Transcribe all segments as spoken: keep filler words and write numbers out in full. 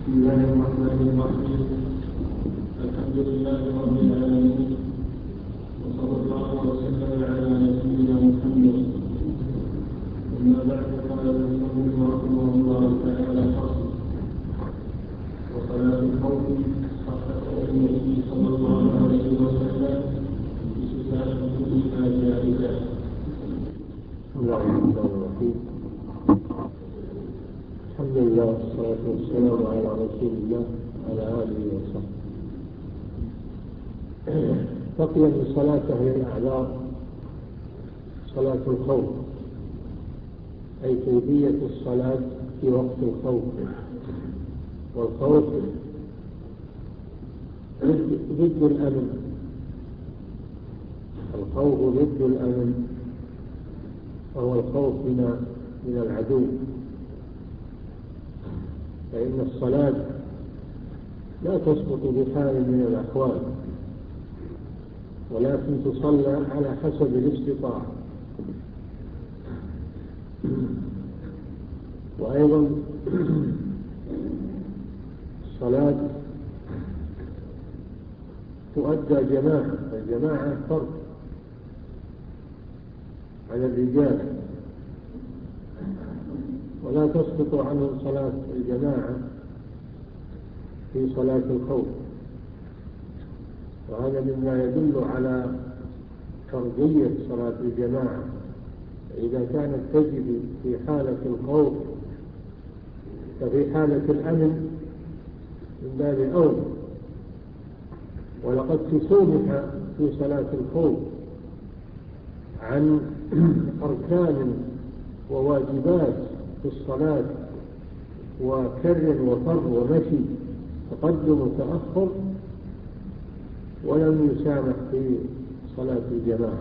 بسم الله الرحمن الرحيم. الحمد لله رب العالمين، وصلى الله وسلم على نبينا محمد. أما بعد، قال المصنف رحمه الله تعالى: فصل. وصلاة الخوف صحت عن النبي صلى الله عليه وسلم بصفات كلها جائزة. بسم الله الرحمن الرحيم. الحمد لله والصلاة والسلام على رسول الله وعلى آله وصحبه. بقي من صلاة أهل الأعذار صلاة الخوف، أي كيفية الصلاة في وقت الخوف. والخوف ضد الأمن، الخوف ضد الأمن، وهو الخوف من من العدو. فإن الصلاة لا تسقط بحال من الأحوال، ولكن تصلى على حسب الاستطاعة. وأيضا الصلاة تؤدى جماعة، الجماعة فرق على الرجال، ولا تسقط عنهم صلاة الجماعة في صلاة الخوف. وهذا مما يدل على فرضية صلاة الجماعة. إذا كانت تجب في حالة الخوف ففي حالة الأمن من باب أولى. ولقد تسامح في صلاة الخوف عن أركان وواجبات في الصلاة، وكر وفر ومشي، تقدم وتأخر، ولم يسامح في صلاة الجماعة.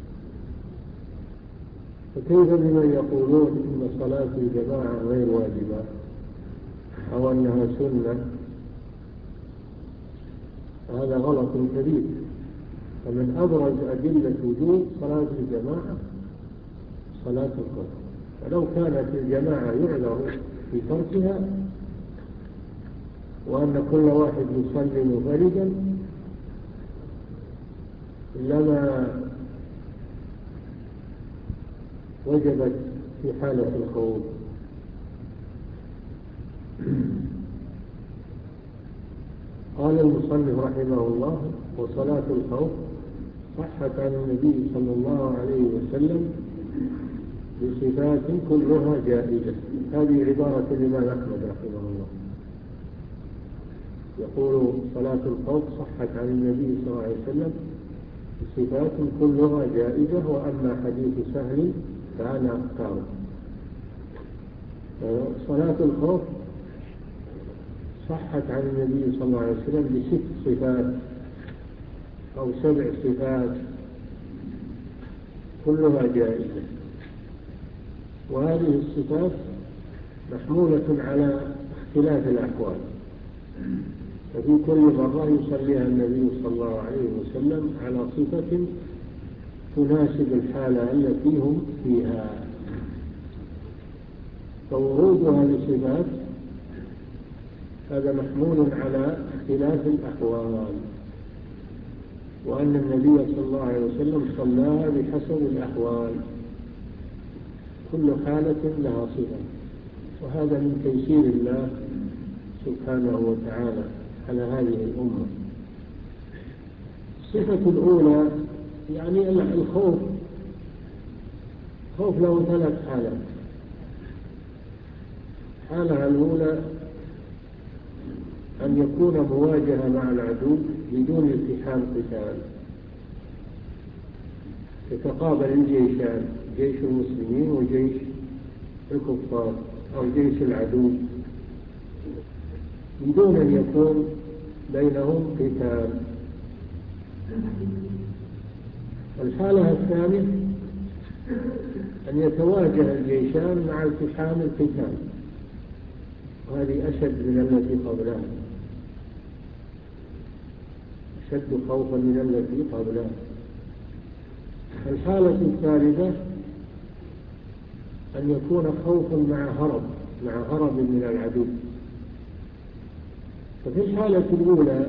فكيف بمن يقولون إن صلاة الجماعة غير واجبة أو أنها سنة؟ هذا غلط كبير. فمن أبرز أدلة وجوب صلاة الجماعة صلاة الخوف. ولو كانت الجماعة يعذر في تركها، وأن كل واحد يصلي منفردا، لما وجبت في حالة الخوف. قال المصنف رحمه الله: وصلاة الخوف صحت عن النبي صلى الله عليه وسلم بصفات كلها جائزة. هذه عبارة الإمام أحمد رحمه الله، يقول: صلاة الخوف صحت عن النبي صلى الله عليه وسلم بصفات كلها جائزة، وأما حديث سهل فأنا أختاره. صلاة الخوف صحت عن النبي صلى الله عليه وسلم بست صفات أو سبع صفات كلها جائزة. وهذه الصفات محمولة على اختلاف الأحوال، ففي كل مرة يصليها النبي صلى الله عليه وسلم على صفة تناسب الحالة التي هم فيها. فورودها لصفات هذا محمول على اختلاف الأحوال، وأن النبي صلى الله عليه وسلم صلاها بحسب الأحوال، كل حالة لها صفة. وهذا من تيسير الله سبحانه وتعالى على هذه الأمة. الصفة الأولى يعني الخوف. خوف له ثلاث حالات. الحالة الأولى أن يكون مواجهة مع العدو بدون التحام قتال، يتقابل الجيشان، جيش المسلمين وجيش الكفار أو جيش العدو، بدون أن يكون بينهم قتال. الحالة الثانية أن يتواجه الجيشان مع التحام القتال، وهذه أشد من التي قبلها، أشد خوفا من التي قبلها. الحالة الثالثة أن يكون خوف مع هرب، مع هرب من العدو، ففي الحالة الأولى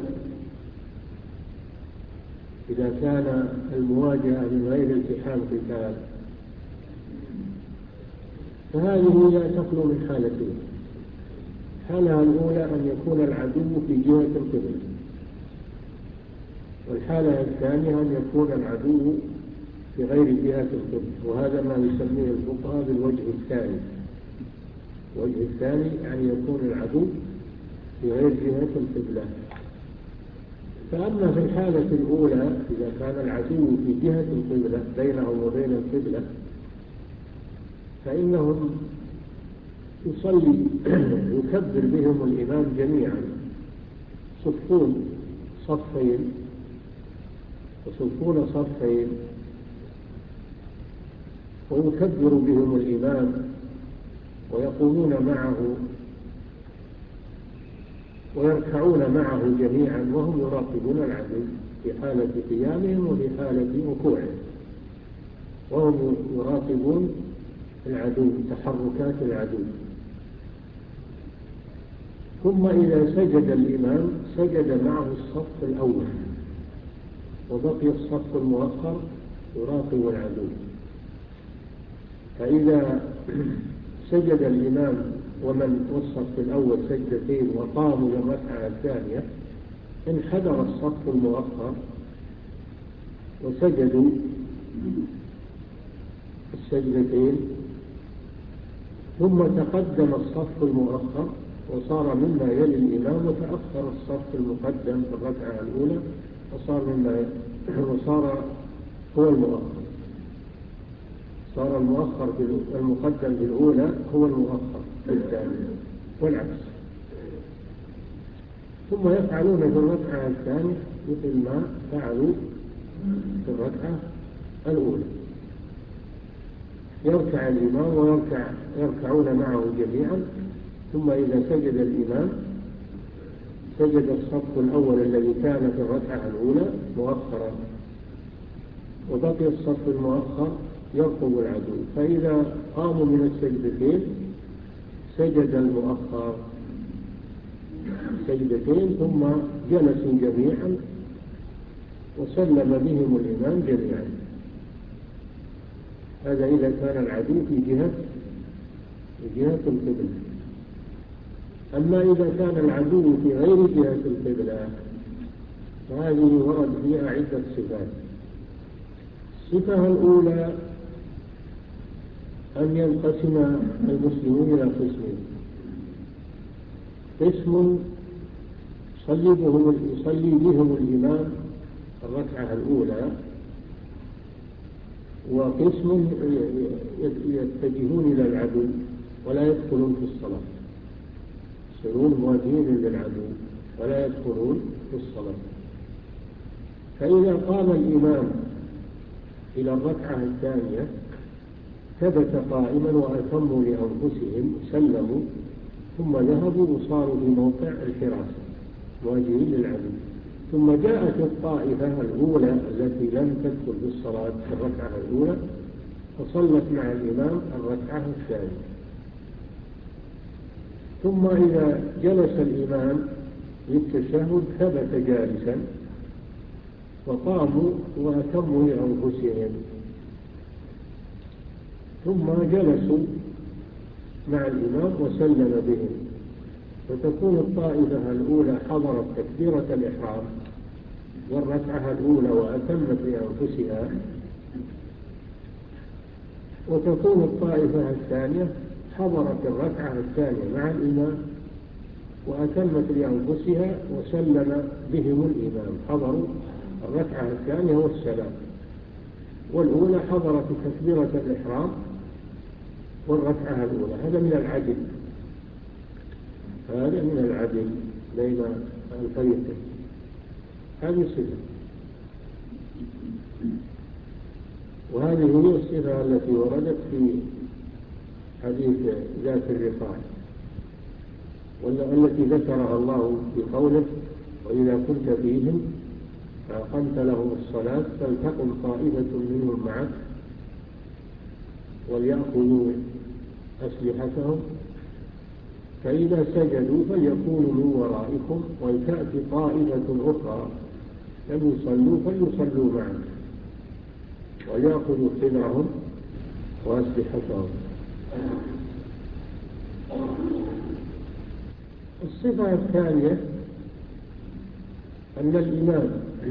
إذا كان المواجهة من غير التحام قتال فهذه لا تخلو من حالتين. الحالة الأولى أن يكون العدو في جهة القبلة، والحالة الثانية أن يكون العدو في غير جهة القبلة، وهذا ما يسميه الفقهاء بالوجه الثاني. الوجه الثاني يعني يكون العدو في غير جهة القبلة. فأما في الحالة الأولى إذا كان العدو في جهة القبلة بينهم وبين القبلة فإنهم يصلي يكبر بهم الإمام جميعا، صفون صفين وصفون صفين، ويكبر بهم الإمام ويقومون معه ويركعون معه جميعا وهم يراقبون العدو في حالة قيامهم وفي حالة ركوعهم، وهم يراقبون العدو تحركات العدو. ثم إذا سجد الإمام سجد معه الصف الأول، وبقي الصف المؤخر يراقب العدو. فإذا سجد الإمام ومن والصف الأول سجدتين وقاموا للركعة الثانية انحدر الصف المؤخر وسجدوا السجدتين، ثم تقدم الصف المؤخر وصار مما يلي الإمام، وتأخر الصف المقدم في الركعة الأولى وصار مما وصار هو المؤخر، صار المؤخر المقدم بالأولى هو المؤخر في الثانية والعكس. ثم يفعلون في الركعة الثانية مثل ما فعلوا في الركعة الأولى، يركع الإمام ويركع يركعون معه جميعا. ثم إذا سجد الإمام سجد الصف الأول الذي كان في الركعة الأولى مؤخرا، وبقي الصف المؤخر يرقب العدو. فإذا قاموا من السجدتين سجد المؤخر سجدتين ثم جلسوا جميعا وسلم بهم الإمام جميعا. هذا إذا كان العدو في جهة في جهة القبلة. أما إذا كان العدو في غير جهة القبلة فهذه ورد فيها عدة صفات. الصفة الأولى أن ينقسم المسلمون إلى قسمين: قسم يصلي بهم, يصلي بهم الإمام الركعة الأولى، وقسم يتجهون إلى العدو ولا يدخلون في الصلاة، يصيرون مواجهين للعدو ولا يدخلون في الصلاة. فإذا قام الإمام إلى الركعة الثانية ثبت قائما وأتموا لأنفسهم سلموا، ثم ذهبوا وصاروا في موقع الحراسة مواجهين للعدو. ثم جاءت الطائفة الأولى التي لم تدخل بالصلاة في الركعة الأولى فصلت مع الإمام الركعة الثانية. ثم إذا جلس الإمام للتشهد ثبت جالسا وقاموا وأتموا لأنفسهم، ثم جلسوا مع الإمام وسلم بهم، فتكون الطائفة الأولى حضرت تكبيرة الإحرام والركعة الأولى وأتمت لأنفسها، وتكون الطائفة الثانية حضرت الركعة الثانية مع الإمام وأتمت لأنفسها وسلم بهم الإمام، حضروا الركعة الثانية والسلام. والأولى حضرت تكبيرة الإحرام والركعة الأولى. هذا من العدل، هذا من العدل بين الفريقين. هذه صفة، وهذه هي الصفة التي وردت في حديث ذات الرقاع والتي ذكرها الله بقوله: وإذا كنت فيهم فأقمت لهم الصلاة فلتقم طائفة منهم معك وليأخذوا أسلحتهم فإذا سجدوا فليكونوا من ورائكم ولتأتي طائفة أخرى لم يصلوا فليصلوا معا وليأخذوا حذرهم وأسلحتهم. الصفة الثانية أن الإمام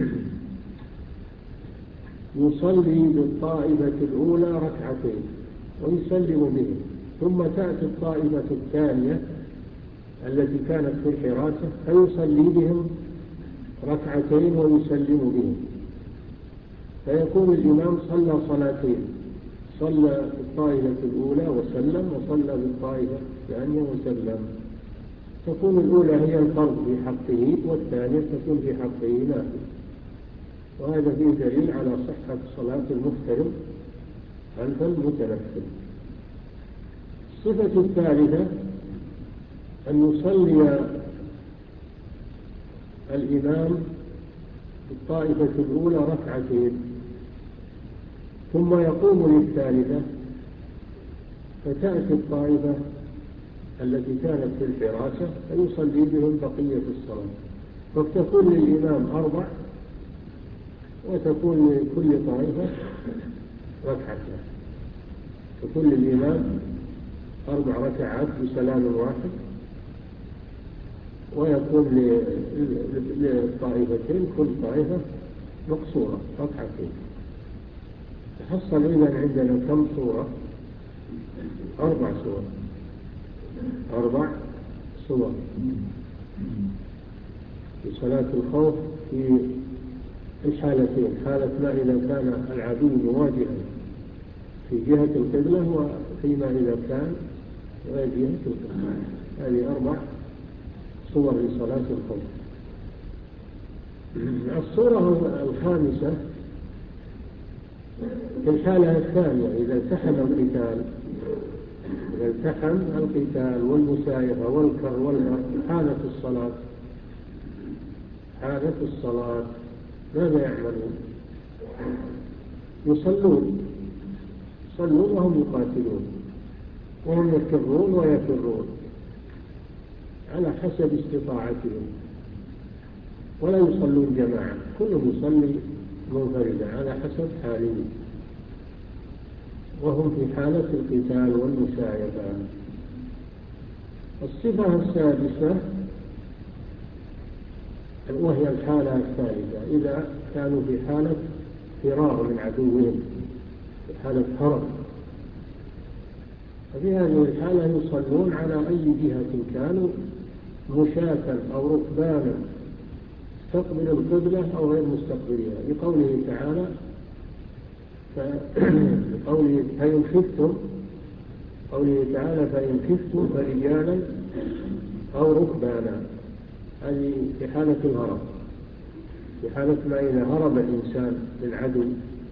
يصلي بالطائفة الأولى ركعتين ويسلم بهم، ثم تأتي الطائفة الثانية التي كانت في الحراسة فيصلي بهم ركعتين ويسلم بهم، فيكون الإمام صلى صلاتين، صلى بالطائفة الأولى وسلم، وصلى بالطائفة الثانية وسلم. تكون الأولى هي الفرض في حقه والثانية تكون في حقه نافلة، وهذا فيه دليل على صحة صلاة المفترض خلف المتنفل. الصفة الثالثة أن يصلي الإمام الطائفة الأولى ركعتين ثم يقوم للثالثة فتأتي الطائفة التي كانت في الحراسة فيصلي بهم بقية الصلاة، فتكون للإمام أربع وتكون لكل طائفة ركعتين، تكون للإمام أربع ركعات بسلام واحد، ويكون للطائفتين كل طائفة مقصورة ركعتين. تحصل إذن عندنا كم صورة؟ أربع صور أربع صور في صلاة الخوف في الحالتين، حالة ما إذا كان العدو مواجها في جهة القبلة وفيما إذا كان غير جهة القبلة. هذه أربع صور لصلاة الخوف. الصورة الخامسة في الحالة الثانية إذا التحم القتال إذا التحم القتال والمسايرة والكر والهر حالة الصلاة حالة الصلاة ماذا يعملون؟ يصلون يصلون وهم يقاتلون، وهم يفرون ويفرون على حسب استطاعتهم، ولا يصلون جماعة، كلهم يصلي منفردا على حسب حاله، وهم في حالة القتال والمسايرة. الصفة السادسة وهي الحالة الثالثة إذا كانوا في حالة فرار من عدوهم، في حالة هرب، ففي هذه الحالة يصلون على أي جهة كانوا، مشاة أو ركبانا تقبل القبلة أو غير مستقبلها، لقوله تعالى فقوله فإن خفتم قوله تعالى فإن خفتم فرجالا أو ركبانا، هذه في حالة الهرب، في حالة ما إذا هرب الإنسان من عدو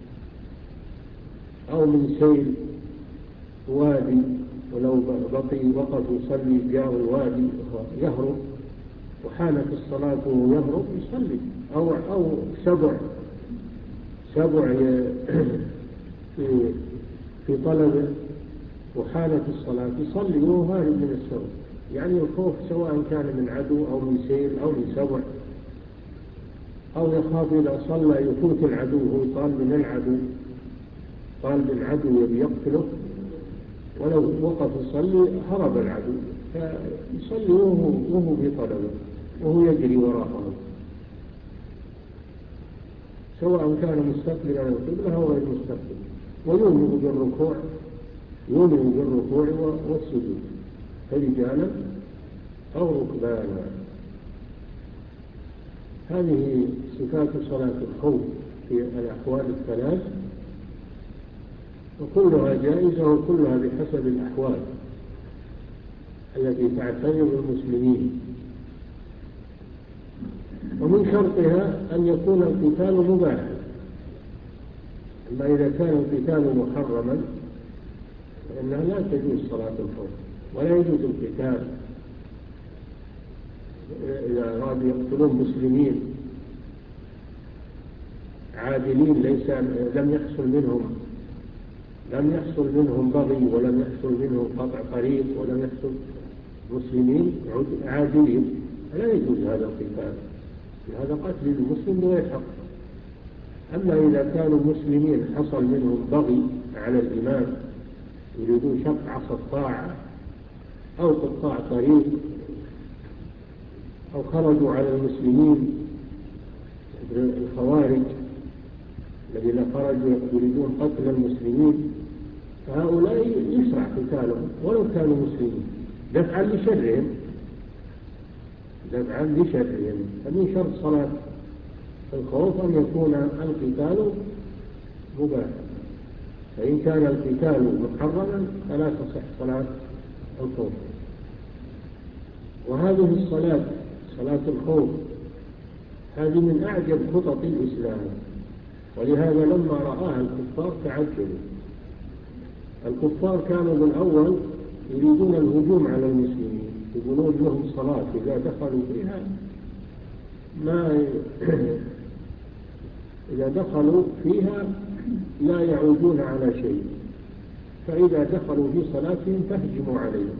أو من سيل وادي، ولو بقي وقف يصلي جاء الوادي يهرب وحالة الصلاة يهرب يصلي، أو أو سبع سبع في في طلب وحالة الصلاة يصلي وهو هارب من السبع، يعني الخوف سواء كان من عدو أو من سيل أو من سبع، أو يخاف إذا صلى يفوت العدو، هو طالب من العدو طالب العدو يبي يقتله، ولو وقف يصلي هرب العدو فيصلي وهو وهو في طلبه وهو يجري وراءه، سواء كان مستقبلا القبلة أو غير مستقبل، ويؤمن بالركوع يؤمن بالركوع والسجود فرجالا أو ركبانا. هذه صفات صلاة الخوف في الأحوال الثلاث، وكلها جائزة وكلها بحسب الأحوال التي تعترض المسلمين. ومن شرطها أن يكون القتال مباحا، أما إذا كان القتال محرما فإنها لا تجوز صلاة الخوف ولا يجوز القتال. إذا أرادوا يقتلون مسلمين عادلين ليس لم يحصل منهم لم يحصل منهم بغي ولم يحصل منهم قطع طريق ولم يحصل مسلمين عادلين لا يجوز هذا القتال، هذا قتل المسلم بغير حق. أما إذا كانوا مسلمين حصل منهم بغي على الإمام يريدون شق عصا الطاعة أو قطاع طريق أو خرجوا على المسلمين الخوارج الذين خرجوا يريدون قتل المسلمين، فهؤلاء يشرع قتالهم ولو كانوا مسلمين دفعا لشرهم دفعا لشرهم. فمن شرط صلاة الخوف أن يكون القتال مباحا، فإن كان القتال محرما فلا تصح صلاة الخوف. وهذه الصلاة صلاة الخوف هذه من أعجب خطط الإسلام، ولهذا لما رآها الكفار تعجبوا. الكفار كانوا بالأول يريدون الهجوم على المسلمين، يقولون لهم صلاة إذا دخلوا فيها ما إذا دخلوا فيها لا يعودون على شيء، فإذا دخلوا في صلاتهم فاهجموا عليهم.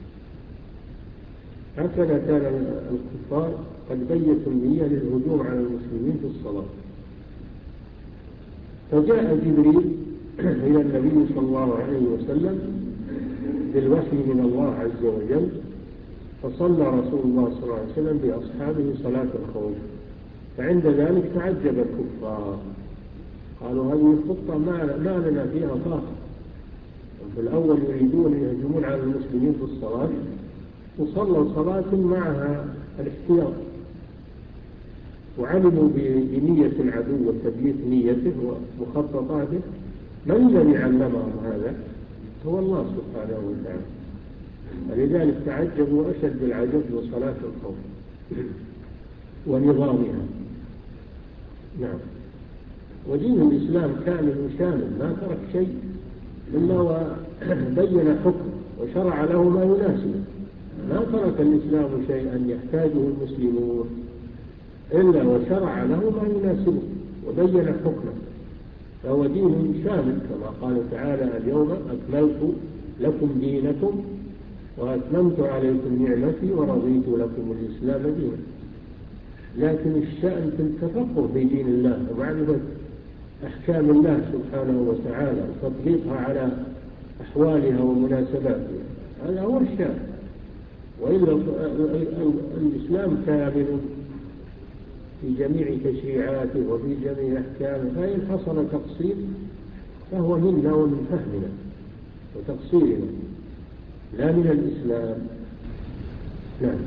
هكذا كان الكفار قد بيتوا النية للهجوم على المسلمين في الصلاة. فجاء جبريل إلى النبي صلى الله عليه وسلم بالوحي من الله عز وجل، فصلى رسول الله صلى الله عليه وسلم بأصحابه صلاة الخوف. فعند ذلك تعجب الكفار، قالوا هذه الخطة ما لنا فيها طاقة. في الأول يريدون يهجمون على المسلمين في الصلاة وصلوا صلاة معها الاحتياط، وعلموا بنية العدو وتبييت نيته ومخططاته. من الذي علمهم هذا؟ هو الله سبحانه وتعالى. ولذلك تعجبوا أشد العجب لصلاة الخوف ونظامها. نعم. ودين الإسلام كامل وشامل، ما ترك شيء إلا وبين حكم وشرع له ما يناسبه. ما ترك الإسلام شيئا يحتاجه المسلمون إلا وشرع له ما يناسبه وبين حكمه. فهو دين شامل كما قال تعالى: اليوم أكملت لكم دينكم وأتممت عليكم نعمتي ورضيت لكم الإسلام دينا. لكن الشأن في التفقه في دين الله ومعرفة أحكام الله سبحانه وتعالى وتطبيقها على أحوالها ومناسباتها، هذا هو الشأن. وإلا الإسلام كامل في جميع تشريعاته وفي جميع أحكامه، فإن حصل تقصير فهو منا ومن فهمنا وتقصيرنا لا من الإسلام. نعم.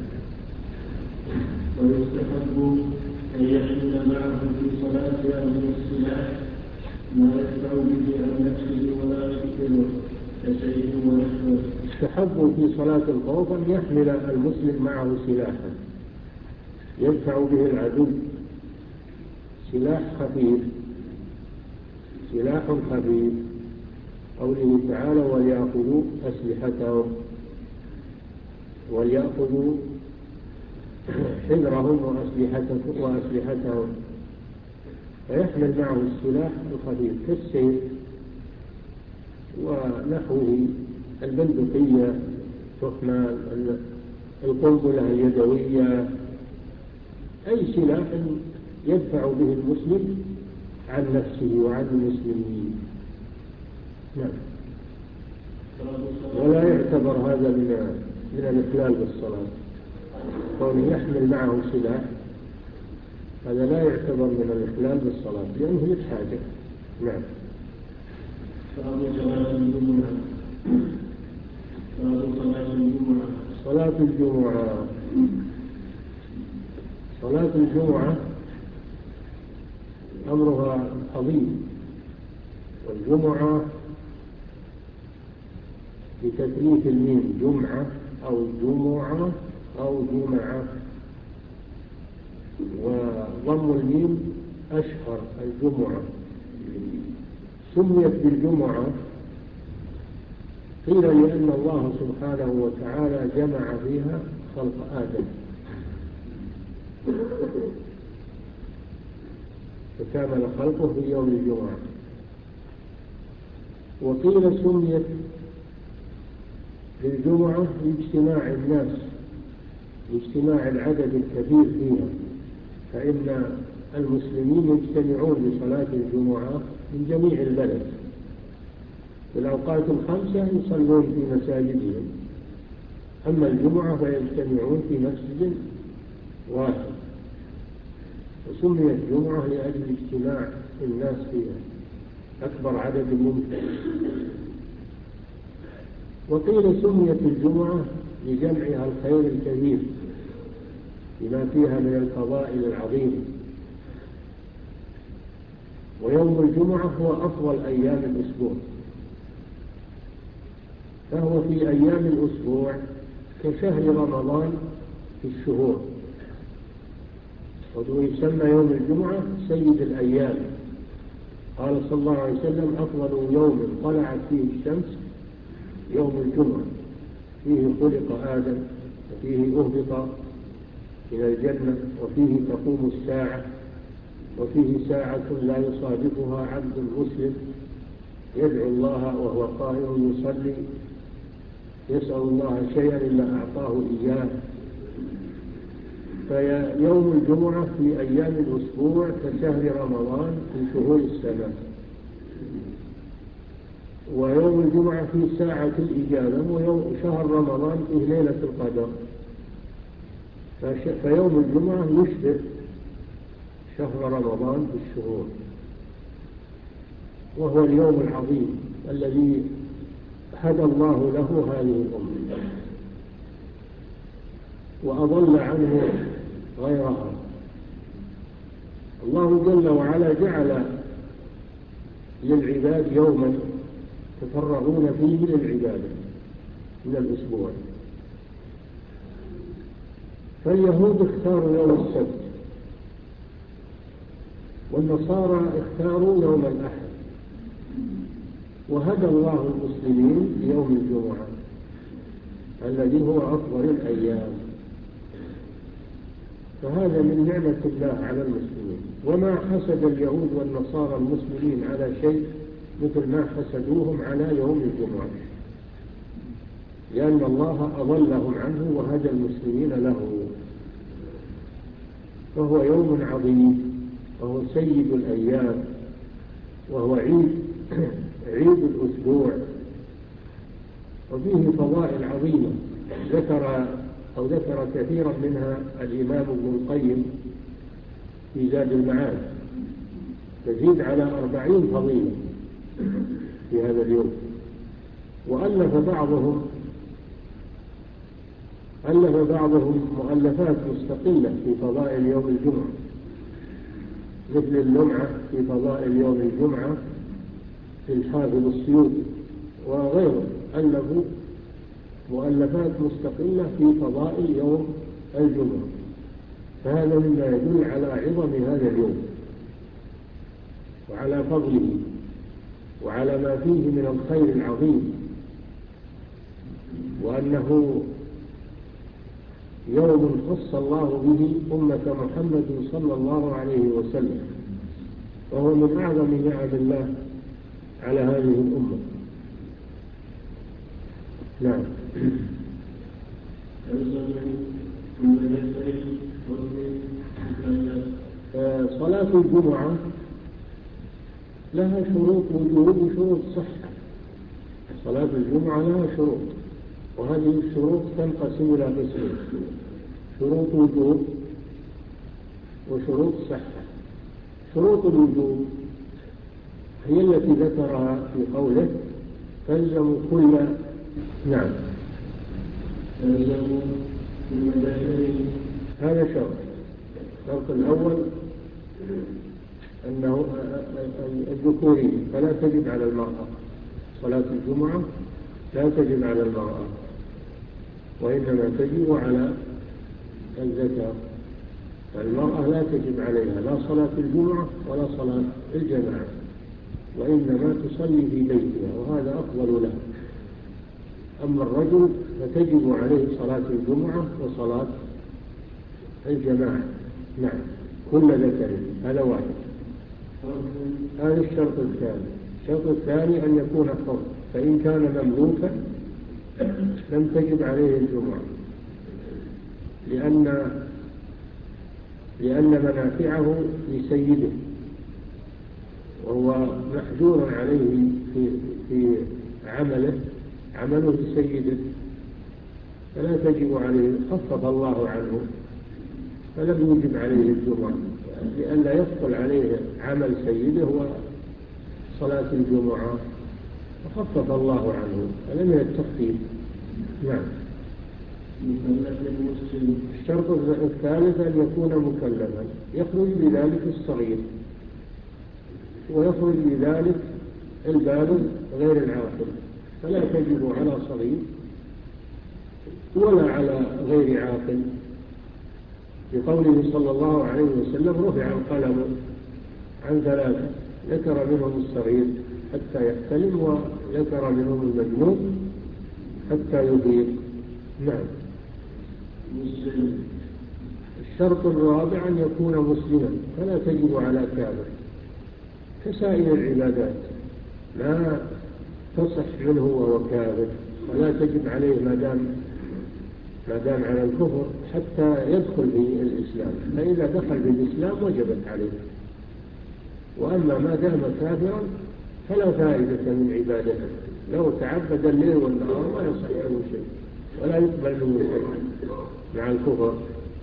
ويستحب أن يحمل معه في صلاة أهل السلاح ما يدفع به عن نفسه ولا يقتله كسيف ونحوه. يستحب في صلاة الخوف أن يحمل المسلم معه سلاحا يدفع به العدو، سلاح خفيف سلاح خفيف قوله تعالى: وليأخذوا أسلحتهم وليأخذوا حذرهم وأسلحتهم. فيحمل معه السلاح الخفيف كالسيف ونحوه، البندقية، تخمة، القنبلة اليدوية، أي سلاح يدفع به المسلم عن نفسه وعن المسلمين. نعم. ولا يعتبر هذا من من الإخلال بالصلاة، كونه يحمل معه سلاح هذا لا يعتبر من الإخلال بالصلاة لأنه للحاجة. نعم. صلاة الجمعة صلاة الجمعة صلاة الجمعة صلاة الجمعة أمرها عظيم. والجمعة بتثليث الميم، جمعة أو جمعة أو جمعة، وضم الميم أشهر الجمعة. سميت بالجمعة قيل لأن الله سبحانه وتعالى جمع فيها خلق آدم فكامل خلقه في يوم الجمعة. وقيل سميت للجمعة لاجتماع الناس، لاجتماع العدد الكبير فيها، فإن المسلمين يجتمعون لصلاة الجمعة من جميع البلد، في الأوقات الخمسة يصلون في مساجدهم، أما الجمعة فيجتمعون في مسجد واحد، وسميت الجمعة لأجل اجتماع الناس فيها أكبر عدد ممكن. وقيل سميت الجمعة لجمعها الخير الكبير بما فيها من الفضائل العظيمة. ويوم الجمعة هو أفضل أيام الأسبوع، فهو في أيام الأسبوع كشهر رمضان في الشهور، ويسمى يوم الجمعة سيد الأيام. قال صلى الله عليه وسلم: أفضل يوم طلعت فيه الشمس يوم الجمعة، فيه خلق آدم، وفيه أهبط إلى الجنة، وفيه تقوم الساعة، وفيه ساعة لا يصادفها عبد مسلم يدعو الله وهو قائم يصلي يسأل الله شيئا إلا أعطاه إياه. فيوم الجمعة في أيام الأسبوع كشهر رمضان في شهور السنة، ويوم الجمعة في ساعة الإجابة، ويوم شهر رمضان في ليلة القدر. فيوم الجمعة يشبه شهر رمضان في الشهور، وهو اليوم العظيم الذي هدى الله له هذه الأمة وأضل عنه غيرها. الله جل وعلا جعل للعباد يوما يتفرغون فيه للعبادة من الأسبوع، فاليهود اختاروا يوم السبت، والنصارى اختاروا يوم الأحد، وهدى الله المسلمين ليوم الجمعة الذي هو أفضل الأيام. فهذا من نعمة الله على المسلمين، وما حسد اليهود والنصارى المسلمين على شيء مثل ما حسدوهم على يوم الجمعة، لأن الله أضلهم عنه وهدى المسلمين له. فهو يوم عظيم، وهو سيد الأيام، وهو عيد عيد الأسبوع، وفيه فضائل عظيمة ذكر أو ذكر كثيرا منها الإمام ابن القيم في زاد المعاد، تزيد على أربعين فضيلة في هذا اليوم. وألف بعضهم ألف بعضهم مؤلفات مستقلة في فضائل يوم الجمعة، مثل اللمعة في فضائل يوم الجمعة في الحافظ السيوطي وغيره، ألفوا مؤلفات مستقلة في فضائل يوم الجمعة. فهذا مما يدل على عظم هذا اليوم وعلى فضله وعلى ما فيه من الخير العظيم، وأنه يوم خص الله به أمة محمد صلى الله عليه وسلم، وهو من أعظم نعم الله على هذه الأمة. نعم. صلاة الجمعة لها شروط وجوب وشروط صحة. صلاة الجمعة لها شروط، وهذه الشروط تنقسم إلى قسمين: شروط وجوب وشروط صحة. شروط الوجوب هي التي ذكرها في قوله: تلزم كل نعم تلزم كل بشر. هذا شرط. الشرط الأول أنه الذكوري، فلا تجب على المرأة صلاة الجمعة، لا تجب على المرأة، وإنما تجب على الذكر. فالمرأة لا تجب عليها لا صلاة الجمعة ولا صلاة الجماعة، وإنما تصلي في بيتها، وهذا أفضل لها. أما الرجل فتجب عليه صلاة الجمعة وصلاة الجماعة. نعم، كل ذكر. هذا واحد. هذا الشرط الثاني. الشرط الثاني أن يكون حر، فإن كان مملوكا لم تجب عليه الجمعة، لأن لأن منافعه لسيده، وهو محجور عليه في في عمله عمله لسيده، فلا تجب عليه، خفف الله عنه فلم يجب عليه الجمعة، لئلا يثقل عليه عمل سيده وصلاة الجمعة، فخفف الله عنه، هذا من التخفيف. نعم. الشرط الثالث أن يكون مكلفا، يخرج بذلك الصغير ويخرج بذلك البالغ غير العاقل، فلا تجب على صغير ولا على غير عاقل، بقوله صلى الله عليه وسلم: رفع القلم عن ثلاثة، ذكر منهم الصغير حتى يحتلم، وذكر منهم المجنون حتى يفيق. نعم. الشرط الرابع أن يكون مسلما، فلا تجب على كافر كسائر العبادات، لا تصح منه وهو كافر، ولا تجب عليه ما دام ما دام على الكفر حتى يدخل في الإسلام، فإذا دخل في الإسلام وجبت عليه. وأما ما دام كافرا فلا فائدة من عبادته، لو تعبد الليل والنهار ما يصح له شيء ولا يقبل منه شيء مع الكفر.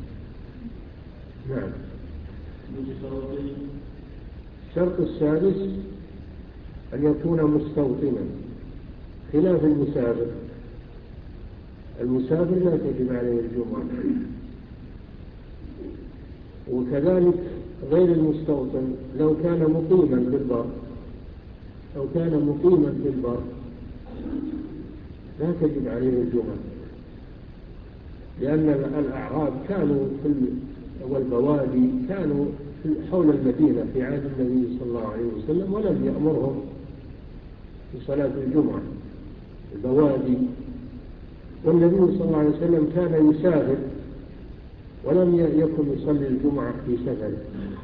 نعم. الشرط السادس أن يكون مستوطنا، خلاف المسافر. المسافر لا تجب عليه الجمعة، وكذلك غير المستوطن لو كان مقيما في البر لو كان مقيما في البر لا تجب عليه الجمعة، لأن الأعراب كانوا في والبوادي كانوا حول المدينة في عهد النبي صلى الله عليه وسلم، ولم يأمرهم بصلاة الجمعة البوادي، والنبي صلى الله عليه وسلم كان يسافر ولم يكن يصلي الجمعة في سفره،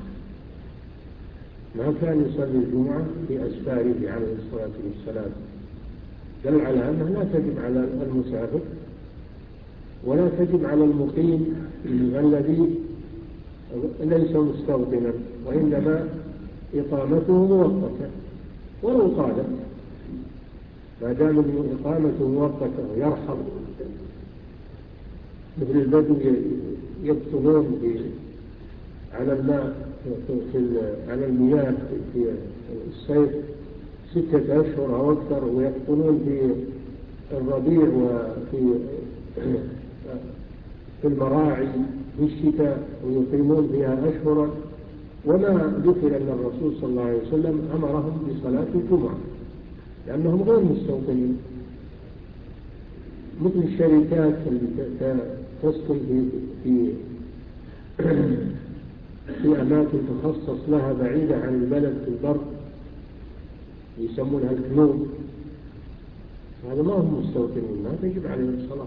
ما كان يصلي الجمعة في أسفاره عليه الصلاة والسلام، دل على أنه لا تجب على المسافر ولا تجب على المقيم الذي ليس مستوطنا، وإنما إقامته مؤقتة ولو طالت، ما دام إقامته مؤقتة يرحل، مثل البدو يبطلون على الماء في على المياه في الصيف ستة أشهر أو أكثر، ويبطلون في الربيع وفي في المراعي في الشتاء ويقيمون فيها أشهرا، وما ذكر أن الرسول صلى الله عليه وسلم أمرهم بصلاة الجمعة لأنهم غير مستوطنين، مثل الشركات التي تسكن في في في أماكن تخصص لها بعيدة عن البلد في البر يسمونها الكنوب، هذا ما هم مستوطنين، ما تجب عليهم الصلاة.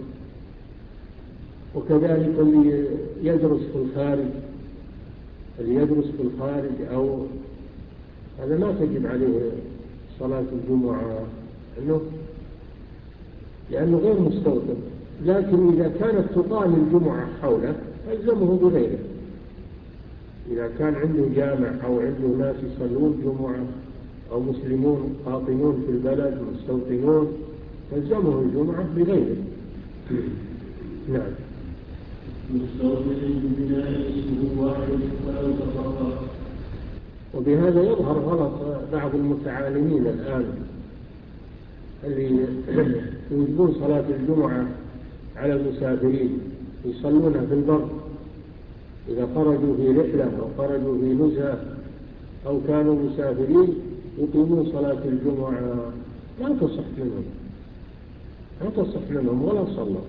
وكذلك اللي يدرس في الخارج اللي يدرس في الخارج أو هذا ما تجب عليه صلاة الجمعة لأنه لأنه غير مستوطن، لكن إذا كانت تقام الجمعة حوله فالزمه بغيره، إذا كان عنده جامع أو عنده ناس يصلون جمعة أو مسلمون قاطنون في البلد مستوطنون فالزمه الجمعة بغيره. نعم. وبهذا يظهر غلط بعض المتعالمين الآن اللي يوجبون صلاة الجمعة على المسافرين يصلونها في البر إذا خرجوا في رحلة أو خرجوا في نزهة أو كانوا مسافرين يقيمون صلاة الجمعة، لا تصح منهم لا تصح منهم ولا صلوا،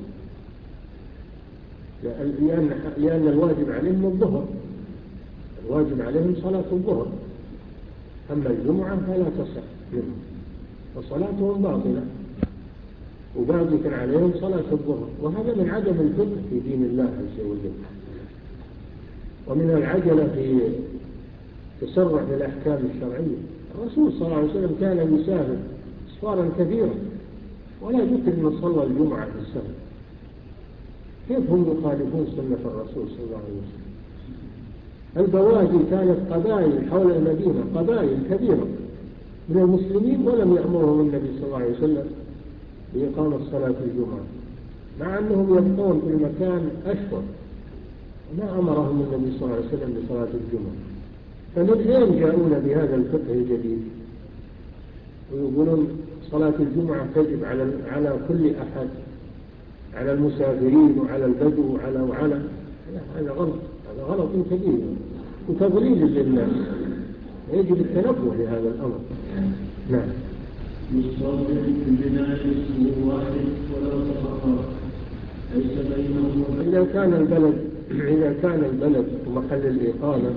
لأن, لأن الواجب عليهم الظهر، الواجب عليهم صلاة الظهر، أما الجمعة فلا تصح منهم وصلاتهم باطلة، وباقي عليهم صلاة الظهر، وهذا من عدم الفقه في دين الله عز وجل، ومن العجلة في تسرع بالأحكام الشرعية. الرسول صلى الله عليه وسلم كان يسافر أسفارا كثيرة ولا ذكر أنه صلى الجمعة في السنة. كيف هم يخالفون سنة الرسول صلى الله عليه وسلم؟ البوادي كانت قبائل حول المدينة، قبائل كبيرة من المسلمين، ولم يأمرهم النبي صلى الله عليه وسلم بإقامة صلاة الجمعة، مع أنهم يبقون في المكان أشهر، ما أمرهم النبي صلى الله عليه وسلم بصلاة الجمعة. فمن أين جاءون بهذا الفقه الجديد ويقولون صلاة الجمعة تجب على على كل أحد، على المسافرين وعلى البدو وعلى وعلى هذا غلط، هذا غلط كبير وتضليل للناس، يجب التنبه لهذا الأمر. نعم. يصلي ببناء اسمه واحد ولو تفرق ليس بينهم وبين. إذا كان البلد إذا كان البلد ومحل الإقامة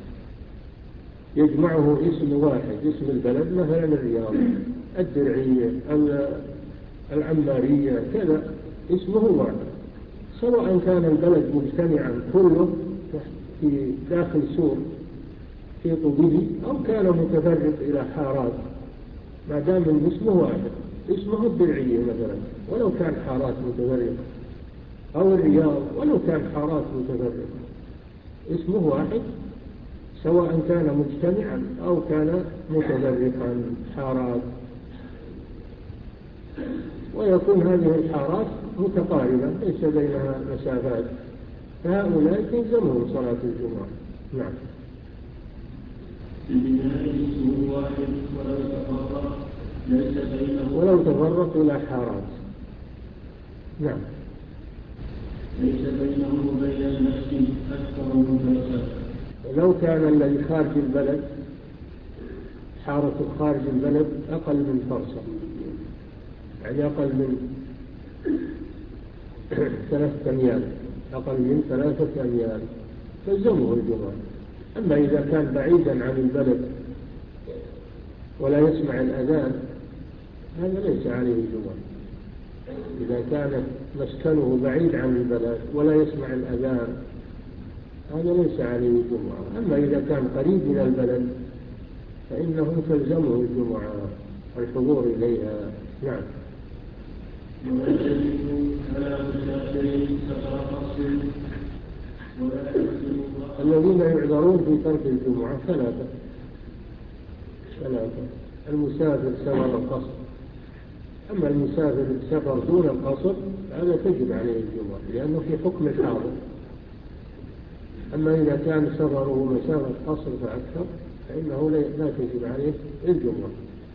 يجمعه اسم واحد، اسم البلد مثلا الرياض، الدرعية، العمارية، كذا اسمه واحد، سواء كان البلد مجتمعا كله في داخل سور في طوبه أو كان متفرق إلى حارات، ما دام الاسم واحد. اسمه الدرعية مثلا ولو كان حارات متفرقة، أو الرياض ولو كان حارات متفرقة، اسمه واحد سواء كان مجتمعا أو كان متفرقا حارات، ويكون هذه الحارات متقاربة ليس بينها مسافات، فهؤلاء تلزمهم صلاة الجمعة. نعم. ببناء اسمه واحد ولو تفرق ليس بينه ولو تفرق إلى حارات. نعم. ليس بينه وبين المسجد أكثر من فرسخ. لو كان الذي خارج البلد حارة خارج البلد أقل من فرسخ، يعني أقل من ثلاثة أميال، أقل من ثلاثة أميال تلزمه الجمعة. أما إذا كان بعيدا عن البلد ولا يسمع الأذان هذا ليس عليه الجمعة. إذا كان مسكنه بعيد عن البلد ولا يسمع الأذان هذا ليس عليه الجمعة. أما إذا كان قريب من البلد فإنه تلزمه الجمعة الحضور إليها. نعم. ويجب على مسافر سفر قصر ولا يحسن. الذين يعذرون في ترك الجمعة ثلاثة ثلاثة المسافر سفر القصر. أما المسافر سفر دون القصر هذا تجب عليه الجمعة لأنه في حكم الحاضر. أما إذا كان سفره مسافة قصر فأكثر فإنه لا تجب عليه الجمعة.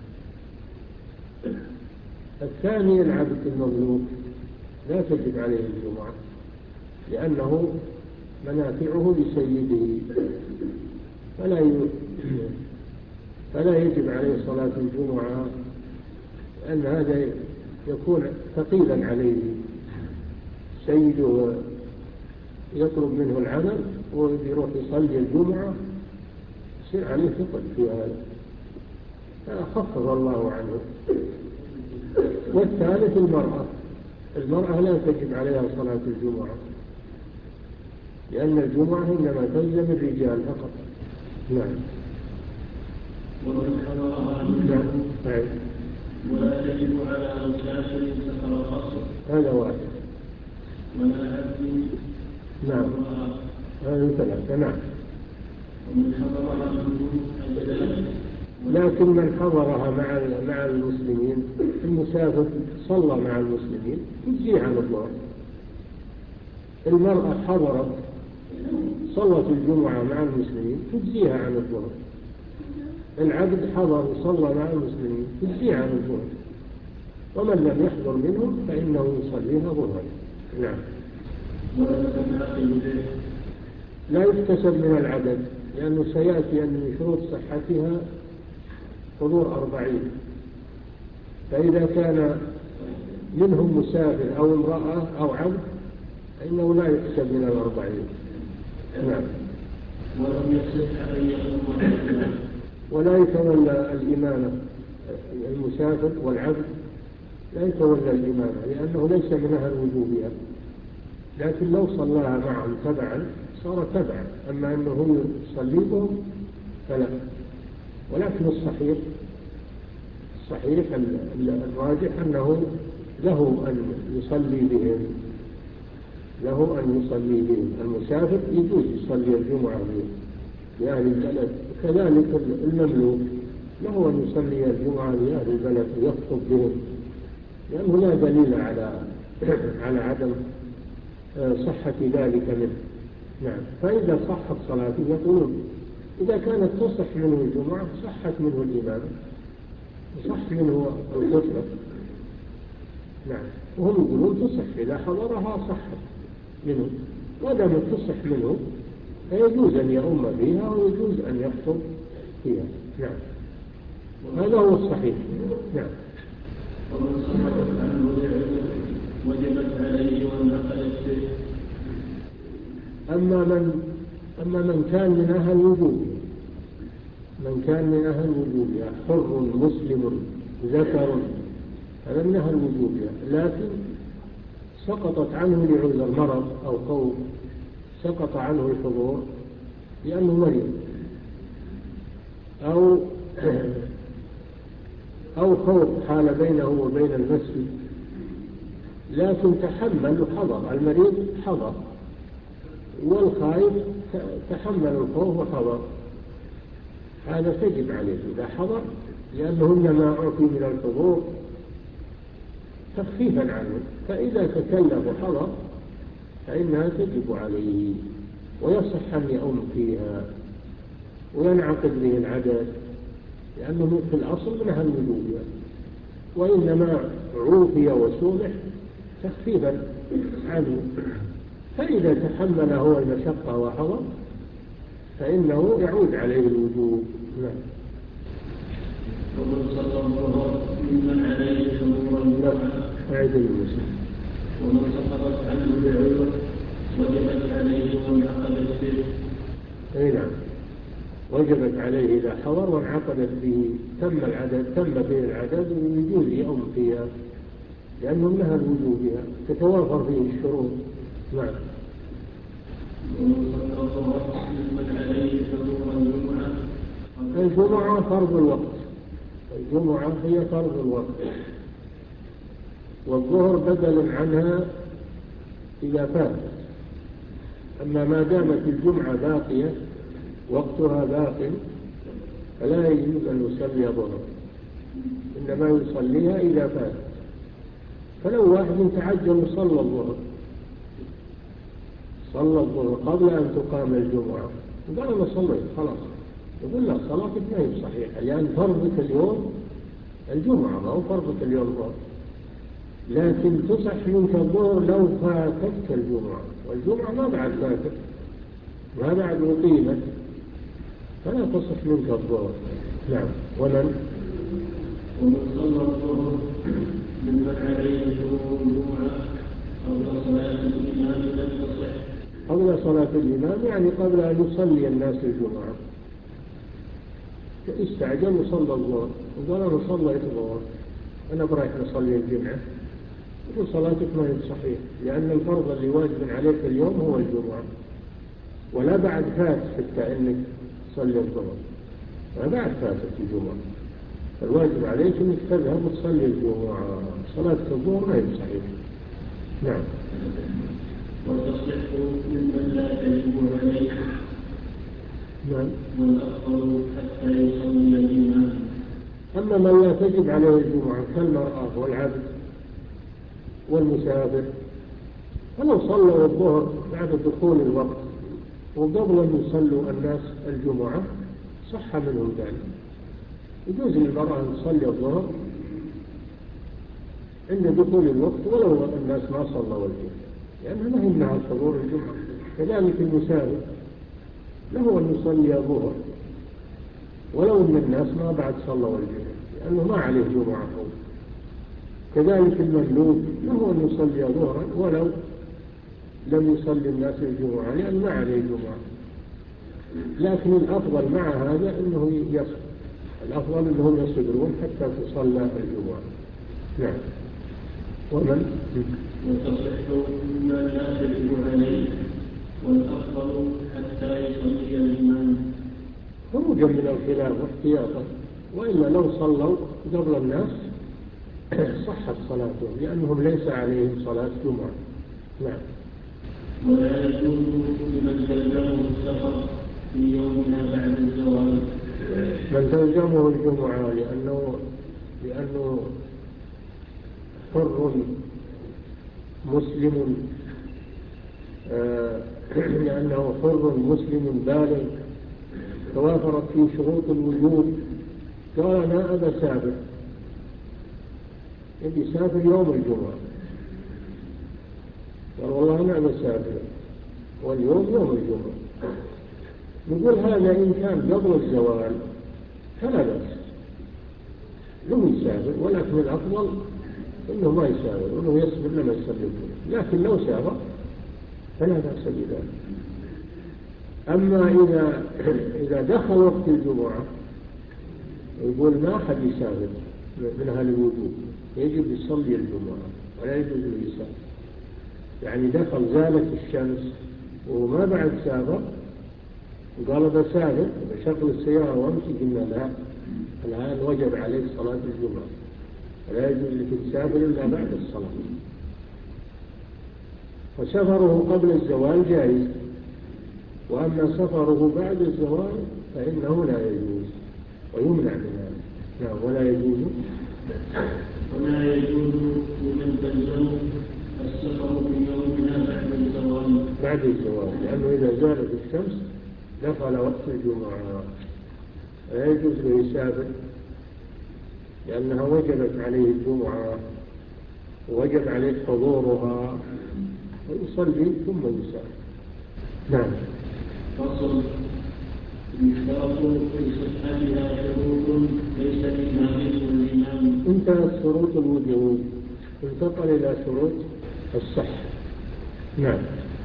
الثاني العبد المملوك لا تجب عليه الجمعة لأنه منافعه لسيده، فلا فلا يجب عليه صلاة الجمعة، لأن هذا يكون ثقيلا عليه، سيده يطلب منه العمل ويروح يصلي الجمعة يصير عليه ثقل في هذا، فخفض الله عنه. والثالث المرأة المرأة لا تجب عليها صلاة الجمعة لأن الجمعة إنما تلزم الرجال فقط. نعم. ومن حضرها نعم. ولا تجب على مسافر سفر قصر هذا واحد. ولا عبد. نعم. هذا ثلاثة. نعم. ومن حضرها بدون لكن من حضرها مع مع المسلمين المسافر صلى مع المسلمين تجزيه عن الظهر. المرأة حضرت صلت الجمعة مع المسلمين تجزيها عن الظهر. العبد حضر وصلى مع المسلمين تجزيه عن الظهر. ومن لم يحضر منهم فإنه يصليها ظهرا. نعم. لا يكتسب من العدد لأنه سيأتي أن من شروط صحتها حضور أربعين، فإذا كان منهم مسافر أو امرأة أو عبد فإنه لا يكتسب من الأربعين. نعم. ولم يصح أن يكون ولا يتولى الإمامة المسافر والعبد، لا يتولى الإمامة لأنه ليس من أهل وجوبها، لكن لو صلاها معهم تبعا صار تبعا، أما أنه يصليهم فلا. ولكن الصحيح الصحيح الراجح أنه له أن يصلي بهم له أن يصلي بهم. المسافر يجوز يصلي الجمعة لأهل البلد، كذلك المملوك له أن يصلي الجمعة لأهل البلد ويخطب بهم، لأنه لا دليل على على عدم صحة ذلك منه. نعم. فإذا صحت صلاته يقولون إذا كانت تصح منه الجمعة صحت منه الإمام وصح منه الخطبة. نعم. وهم يقولون تصح إذا حضرها صحت منه، ودام تصح منه فيجوز أن يؤم فيها ويجوز أن يخطب فيها. نعم. هذا هو الصحيح. نعم. ومن صحت عنه وجبت عليه وانعقدت به. أما من أما من كان من أهل وجوب من كان من أهل وجوب حر مسلم ذكر، هذا من أهل وجوب، لكن سقطت عنه لعذر مرض أو خوف، سقط عنه الحضور لأنه مريض، أو أو خوف حال بينه وبين المسجد، لكن تحمل وحضر. المريض حضر والخائف تحمل الخوف وحضر، هذا تجب عليه إذا حضر، لأنه إنما أعطي من الحضور تخفيفا عنه، فإذا تكلف وحضر فإنها تجب عليه ويصح أن يؤم فيها وينعقد به العدد، لأنه في الأصل من أهل الوجوب، وإنما عوفي وسمح تخفيفا عنه. فإذا تحمل هو المشقة وحضر فإنه يعود عليه الوجوب. نعم. ومن صلى الله ممن عليه حضور الجمعة أعد المسلم. ومن سقطت عنه بعذر وجبت عليه وانعقدت به. أي نعم، وجبت عليه إذا حضر وانعقدت به، تم العدد تم به العدد ويجوز يؤم فيها، لأنه منها الوجوب بها تتوافر فيه الشروط. نعم. ومن صلى الله ممن عليه حضور الجمعة. الجمعة فرض الوقت، الجمعة هي فرض الوقت، والظهر بدل عنها إذا فات. أما ما دامت الجمعة باقية وقتها باق فلا يجوز أن يصلي ظهر، إنما يصليها إذا فات. فلو واحد تعجل وصلى الظهر صلى الظهر قبل أن تقام الجمعة وقال أنا صليت خلاص، يقول لا صلاتك ما هي صحيحة، لأن فرضك اليوم الجمعة ما هو فرضك اليوم الظهر، لكن تصح منك الظهر لو فاتتك الجمعة، والجمعة ما بعد فاتت ما بعد أقيمت، فلا تصح منك الظهر. نعم. ومن ومن صلى الظهر ممن عليه حضور الجمعة قبل صلاة الإمام لم تصح. قبل صلاة الإمام يعني قبل أن يصلي الناس الجمعة، استعجل وصلى الظهر وقال أنا صليت الظهر أنا برأيك نصلي الجمعة، يقول صلاتك ما هي صحيح، لأن الفرض اللي واجب عليك اليوم هو الجمعة، ولا بعد فات حتى أنك تصلي الظهر، ما بعد فاتت الجمعة، الواجب عليك أنك تذهب وتصلي الجمعة، صلاة الظهر ما هي صحيح. نعم. وتصح ممن لا تجب عليه. نعم. والأفضل حتى يصلي الإمام. أما من لا تجب عليه الجمعة كالمرأة والعبد والمسافر، فلو صلوا الظهر بعد دخول الوقت وقبل أن يصلوا الناس الجمعة صح منهم ذلك. يجوز للمرأة أن تصلي الظهر عند دخول الوقت ولو الناس ما صلوا الجمعة، لأنها ما يمنع الحضور الجمعة. كذلك المسافر له أن يصلي الظهر ولو أن الناس ما بعد صلوا الجمعة، لأنه ما عليه جمعة فوق. كذلك المملوك له أن يصلي ظهرا ولو لم يصلي الناس الجمعة، لأنه ما عليه جمعة. لكن الأفضل مع هذا أنه يصبر، الأفضل أنهم يصبرون حتى تصلى الجمعة. نعم. ومن وتصح مما لا تجب عليه، والأفضل حتى يصلي الإمام. خروجا من الخلاف واحتياطا، وإلا لو صلوا قبل الناس صحت صلاتهم لأنهم ليس عليهم صلاة جمعة. نعم. ولا يجوز لمن تلزمه السفر في يومها بعد الزوال. من تلزمه الجمعة لأنه لأنه حر مسلم آه لأنه حر مسلم بالغ توافرت فيه شروط الوجود، قال أنا أبى سافر، يبي سافر يوم الجمعة، قال والله أنا أبى سافر واليوم يوم الجمعة، نقول هذا إن كان قبل الزوال فلا بأس له يسافر، ولكن الأفضل إنه ما يسافر وإنه يصبر لما يصلي، لكن لو سافر فلا بأس بذلك. أما إذا إذا دخل وقت الجمعة يقول ما حد يسافر من أهل الوجود، يجب يصلي الجمعة ولا يجوز له يسافر، يعني دخل زالت الشمس وما بعد سافر وقال بسافر بشغل السيارة وامشي، قلنا لا، الآن وجب عليك صلاة الجمعة ولا يجوز لك تسافر إلا بعد الصلاة. وسفره قبل الزوال جائز، وأما سفره بعد الزوال فإنه لا يجوز ويمنع من هذا. نعم. ولا يجوز ولا يجوز لمن تلزمه السفر في يومها بعد الزوال. بعد الزوال لأنه إذا زالت الشمس دخل وقت الجمعة، لا يجوز له يسافر لأنها وجبت عليه الجمعة ووجب عليه حضورها، ويصلي ثم يسافر. نعم. فصل. يشترط في صحتها شروط ليس للإمام والإمام. انتهت شروط الوجوب، انتقل إلى شروط الصحة. نعم.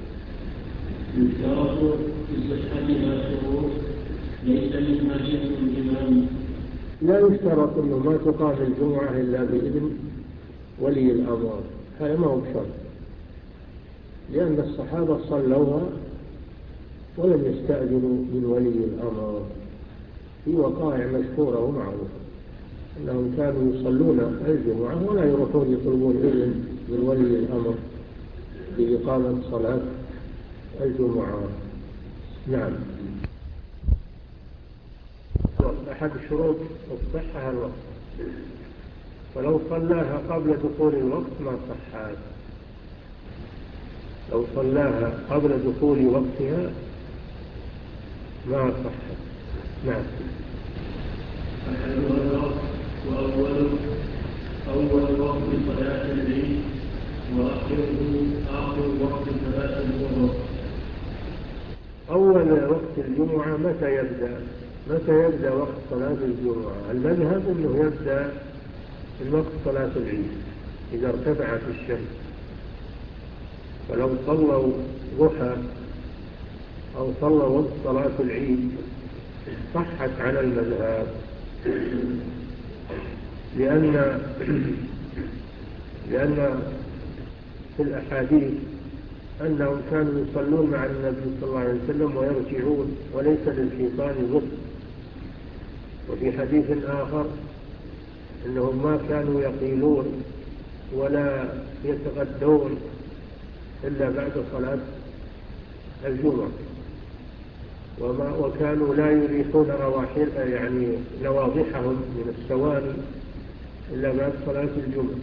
يشترط في صحتها شروط ليس للإمام والإمام. لا يشترط أنه ما تقام الجمعة إلا بإذن ولي الأمر، هذا ما هو بشرط، لأن الصحابة صلوها ولم يستأذنوا من ولي الأمر، في وقائع مشهورة ومعروفة أنهم كانوا يصلون الجمعة ولا يروحون يطلبون إذن من ولي الأمر بإقامة صلاة الجمعة. نعم. أحد شروط الصحة الوقت، ولو صلاها قبل دخول الوقت ما صحت، لو صلاها قبل دخول وقتها ما صحت. نعم. أحدها الوقت وأول أول وقت صلاة العيد وآخره آخر وقت صلاة الظهر. أول وقت الجمعة متى يبدأ؟ متى يبدأ وقت صلاة الجمعة؟ المذهب أنه يبدأ من وقت صلاة العيد إذا ارتفعت الشمس، فلو صلوا ضحى أو صلوا وقت صلاة العيد صحت على المذهب، لأن لأن في الأحاديث أنهم كانوا يصلون مع النبي صلى الله عليه وسلم ويرجعون وليس للشيطان ضد. وفي حديث آخر أنهم ما كانوا يقيلون ولا يتغدون إلا بعد صلاة الجمعة، وما وكانوا لا يريحون رواحل يعني نواضحهم من السواري إلا بعد صلاة الجمعة.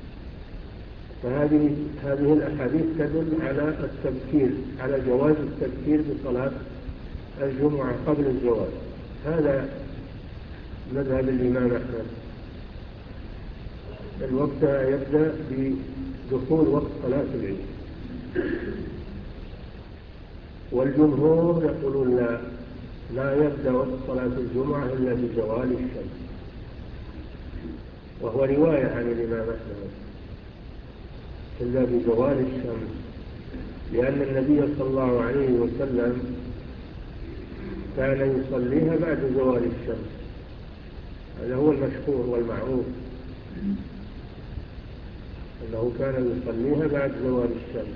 فهذه هذه الأحاديث تدل على التبكير، على جواز التبكير بصلاة الجمعة قبل الزوال. هذا مذهب الإمام أحمد، الوقت يبدأ بدخول وقت صلاة العيد. والجمهور يقولون لا لا يبدأ وقت صلاة الجمعة إلا بزوال الشمس، وهو رواية عن الإمام أحمد، إلا بزوال الشمس، لأن النبي صلى الله عليه وسلم كان يصليها بعد زوال الشمس، هذا هو المشهور والمعروف أنه كان يصليها بعد زوال الشمس.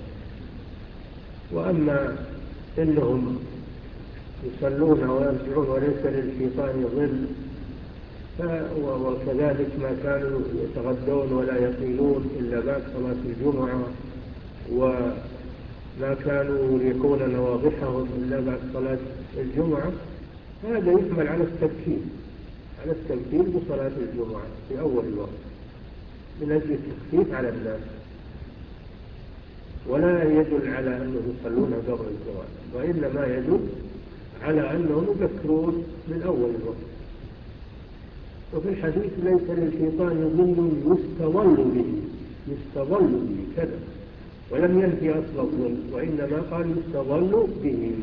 وأما إنهم يصلون ويرجعون وليس للشيطان ظل، وكذلك ما كانوا يتغدون ولا يقيلون إلا بعد صلاة الجمعة، وما كانوا يريقون نواضحهم إلا بعد صلاة الجمعة. هذا يحمل على التبكير على التبكير بصلاة الجمعة في أول الوقت من أجل التخفيف على الناس، ولا يدل على أنهم يصلون قبل الزوال، وإنما يدل على أنهم يذكرون من أول الوقت. وفي الحديث ليس للشيطان ظل يستظل به يستظل به كذا، ولم ينفي أصل الظل، وإنما قال يستظل به،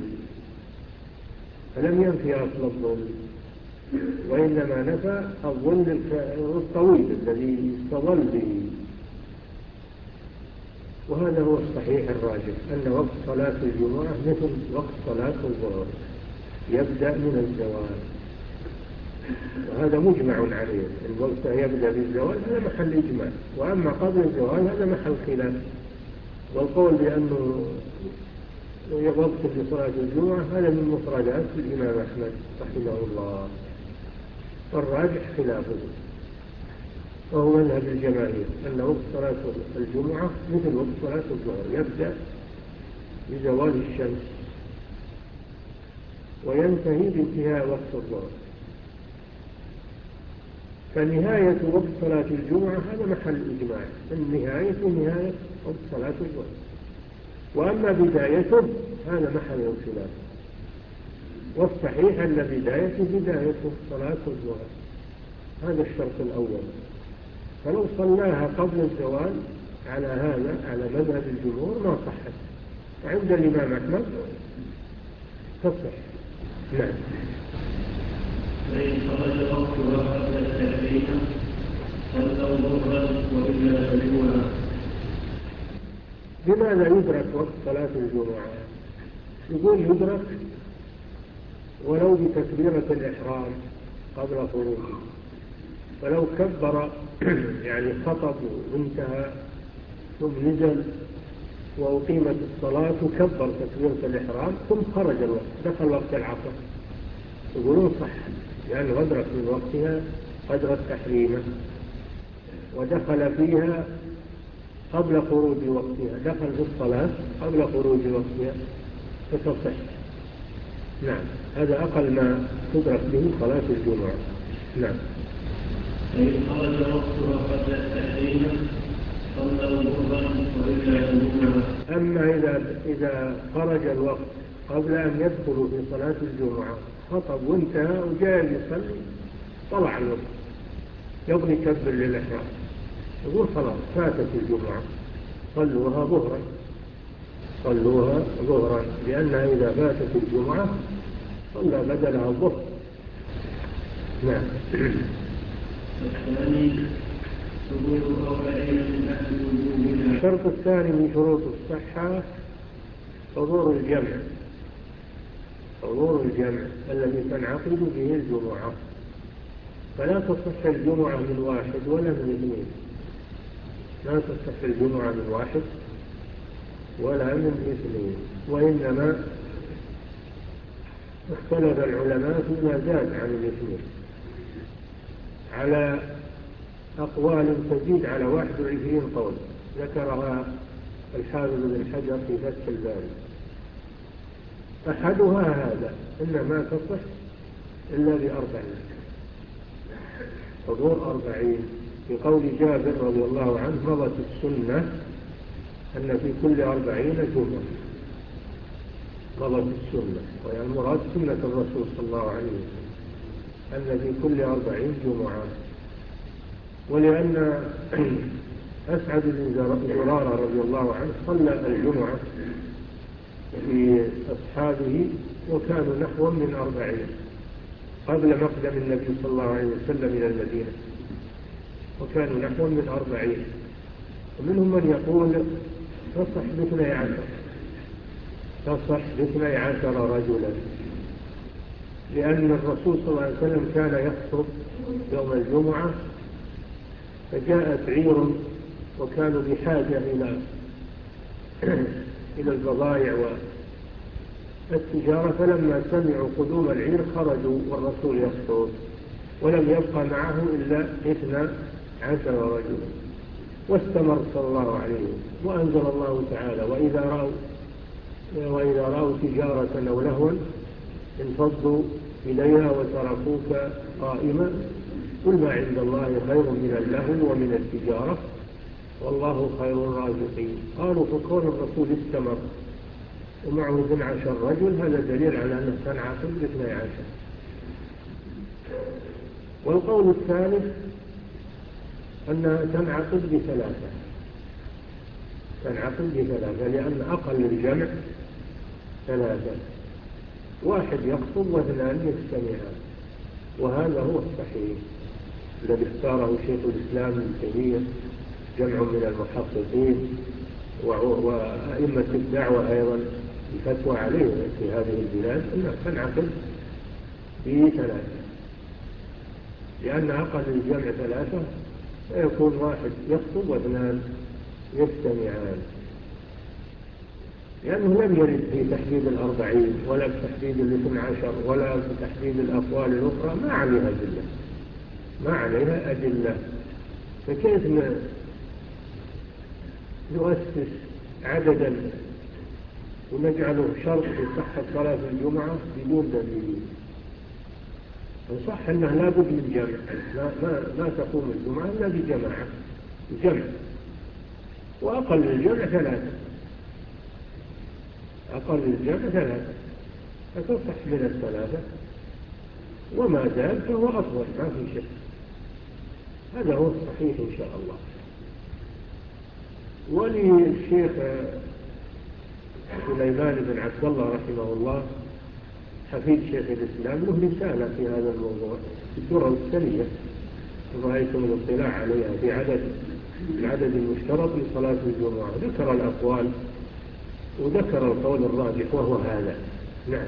فلم ينفي أصل الظل، وإنما نفى الظل الطويل الذي يستظل به. وهذا هو الصحيح الراجح، أن وقت صلاة الجمعة مثل وقت صلاة الظهر، يبدأ من الزوال، وهذا مجمع عليه. الوقت يبدأ بالزوال هذا محل إجماع، وأما قبل الزوال هذا محل خلاف. والقول بأنه وقت لصلاة الجمعة هذا من مفردات الإمام أحمد رحمه الله، والراجح خلافه، وهو مذهب الجماهير أن وقت صلاة الجمعة مثل وقت صلاة الظهر، يبدأ بزوال الشمس وينتهي بانتهاء وقت الظهر. فنهاية وقت صلاة الجمعة هذا محل إجماع، النهاية نهاية وقت صلاة الظهر، وأما بدايته هذا محل الخلاف، والصحيح أن بدايته بداية صلاة الظهر، هذا الشرط الأول. فلو صلاها قبل الزوال على هذا على مذهب الجمهور ما صحت، وعند الإمام أحمد تصح. نعم. فإن خرج وقتها قبل التحريم صلوا ظهرا وإلا فجوعا. لماذا يدرك وقت صلاة الجمعة؟ يقول يدرك ولو بتكبيرة الإحرام قبل خروجه، فلو كبر يعني خطب وانتهى ثم نزل وأقيمت الصلاة وكبر تكبيرة الإحرام ثم خرج الوقت دخل وقت العصر، يقولون صح، لأنه أدرك من وقتها قدر التحريم ودخل فيها قبل خروج وقتها، دخل في الصلاة قبل خروج وقتها فتصح. نعم، هذا أقل ما تدرك به صلاة الجمعة. نعم. فإن خرج وقتها قبل التحريم صلوا ظهرا وإلا فجوعا. أما إذا إذا خرج الوقت قبل أن يدخلوا في صلاة الجمعة، خطب وانتهى وجاء يصلي طلع الوقت يبغي يكبر للإحرام، يقول خلاص فاتت الجمعة، صلوها ظهرا صلوها ظهرا لأنها إذا فاتت الجمعة صلى بدلها الظهر. نعم. الثاني ثبوت أربعين من أهل وجوبها. الشرط الثاني من شروط الصحة حضور الجمع حضور الجمع الذي تنعقد به الجمعة، فلا تصح الجمعة من واحد ولا من اثنين، لا تصح الجمعة من واحد ولا من اثنين، وإنما اختلف العلماء فيما زاد عن الاثنين على أقوال تزيد على واحد وعشرين قول ذكرها الحافظ بن حجر في فتح الباري. أحدها هذا إنما تصح إلا بأربعين، حضور أربعين، في قول جابر رضي الله عنه مضت السنة أن في كل أربعين جمعة، مضت السنة، وهي المراد سنة الرسول صلى الله عليه وسلم أن في كل أربعين جمعة. ولأن أسعد بن زرارة رضي الله عنه صلى الجمعة في أصحابه وكانوا نحو من أربعين قبل مقدم النبي صلى الله عليه وسلم إلى المدينة، وكانوا نحو من أربعين، ومنهم من يقول تصح باثني عشر تصح باثني عشر رجلا، لأن الرسول صلى الله عليه وسلم كان يخطب يوم الجمعة فجاءت عير وكانوا بحاجة إلى إلى البضائع والتجارة، فلما سمعوا قدوم العير خرجوا والرسول يخطب ولم يبقى معه إلا اثنا عشر رجلا، واستمر صلى الله عليه وسلم. وأنزل الله تعالى: وإذا رأوا وإذا رأوا تجارة أو لهوا انفضوا إليها وتركوك قائما قل ما عند الله خير من اللهو ومن التجارة والله خير الرازقين. قالوا فكون الرسول استمر ومعه اثنا عشر رجل هذا دليل على أنه كان عاقل باثني عشر. والقول الثالث أنها تنعقد بثلاثة تنعقد بثلاثة لأن أقل الجمع ثلاثة، واحد يخطب واثنان يجتمعان، وهذا هو الصحيح الذي اختاره شيخ الإسلام ابن تيمية جمع من المحققين وأئمة الدعوة أيضا الفتوى عليه في هذه البلاد أنها تنعقد بثلاثة، لأن أقل الجمع ثلاثة فيكون واحد يخطب واثنان يجتمعان، لأنه لم يرد في تحديد الأربعين ولا في تحديد الاثنى عشر ولا في تحديد الأقوال الأخرى، ما عليها أدلة ما عليها أدلة فكيف نؤسس عددا ونجعله شرط لصحة صلاة الجمعة بدون دليل؟ صح أنه لا بد من جمع، ما, ما, ما تقوم الجمعة إلا بجماعة جمع، وأقل الجمع ثلاثة أقل الجمع ثلاثة فتصح من الثلاثة، وما زال فهو أفضل ما في شك. هذا هو الصحيح إن شاء الله. وللشيخ سليمان بن عبد الله رحمه الله حفيد شيخ الإسلام له رسالة في هذا الموضوع في الدرر الثانية، رأيتم الاطلاع عليها في عدد العدد المشترط لصلاة الجمعة، ذكر الأقوال وذكر القول الراجح وهو هذا. نعم.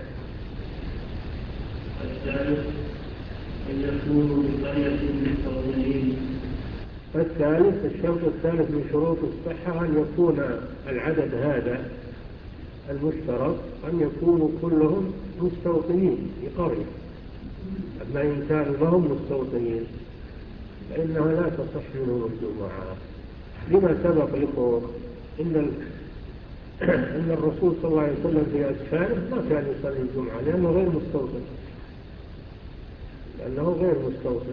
الثالث أن يكونوا بقرية مستوطنين. الثالث الشرط الثالث من شروط الصحة أن يكون العدد هذا المشترط أن يكونوا كلهم مستوطنين في قرية، أما إن كانوا ما هم مستوطنين فإنها لا تصح منهم الجمعة، لما سبق لكم إن إن الرسول صلى الله عليه وسلم في أسفاره ما كان يصلي الجمعة لأنه غير مستوطن لأنه غير مستوطن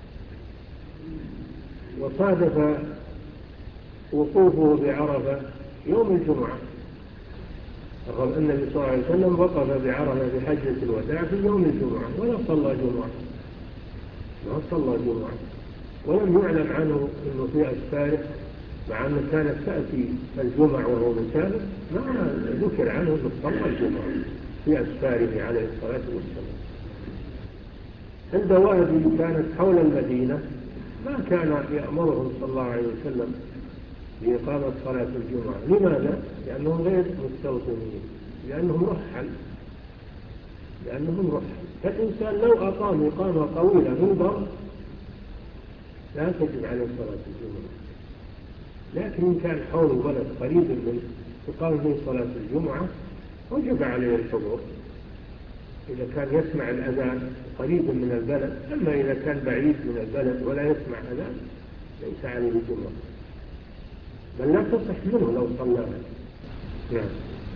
وصادف وقوفه بعرفة يوم الجمعة. النبي صلى الله عليه وسلم وقف بعرفة في حجة الوداع في يوم الجمعة ولا صلى جمعة ما صلى جمعة ولم يعلم عنه أنه في أسفاره، مع أنه كانت تأتي الجمع وهو مسافر ما ذكر عنه أنه صلى الجمعة في أسفاره عليه الصلاة والسلام. عند وادي كانت حول المدينة ما كان يأمرهم صلى الله عليه وسلم بإقامة صلاة الجمعة. لماذا؟ لأنهم غير مستوطنين، لأنهم رحل لأنهم رحل فالإنسان لو أقام إقامة طويلة في البر لا تجب عليه صلاة الجمعة، لكن إن كان حول بلد قريب منه تقام فيه صلاة الجمعة وجب عليه الحضور إذا كان يسمع الأذان قريب من البلد. أما إذا كان بعيد من البلد ولا يسمع أذان ليس عليه الجمعة، بل لا تصح منه لو صلاها. نعم.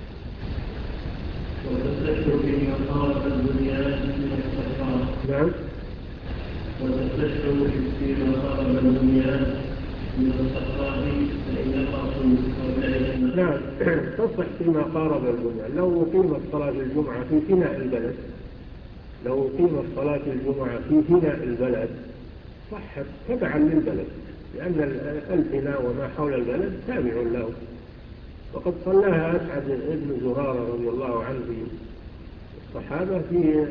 وتستشعر فيما قارب البنيان من الصحراء. نعم. وتستشعر فيما قارب البنيان من الصحراء فإن يقصوا قبل. نعم تصح فيما قارب البنيان. لو أقيمت صلاة الجمعة في فناء البلد لو أقيمت صلاة الجمعة في فناء البلد صحت تبعا للبلد، لأن الفناء وما حول البلد تابع له، وقد صلاها أسعد بن زرارة رضي الله عنه في الصحابة في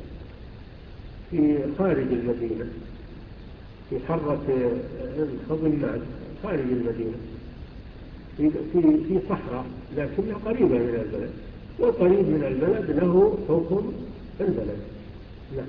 في خارج المدينة في حرة الخضمات خارج المدينة في في في صحراء لكنها قريبة من البلد، وقريب من البلد له حكم البلد. لا.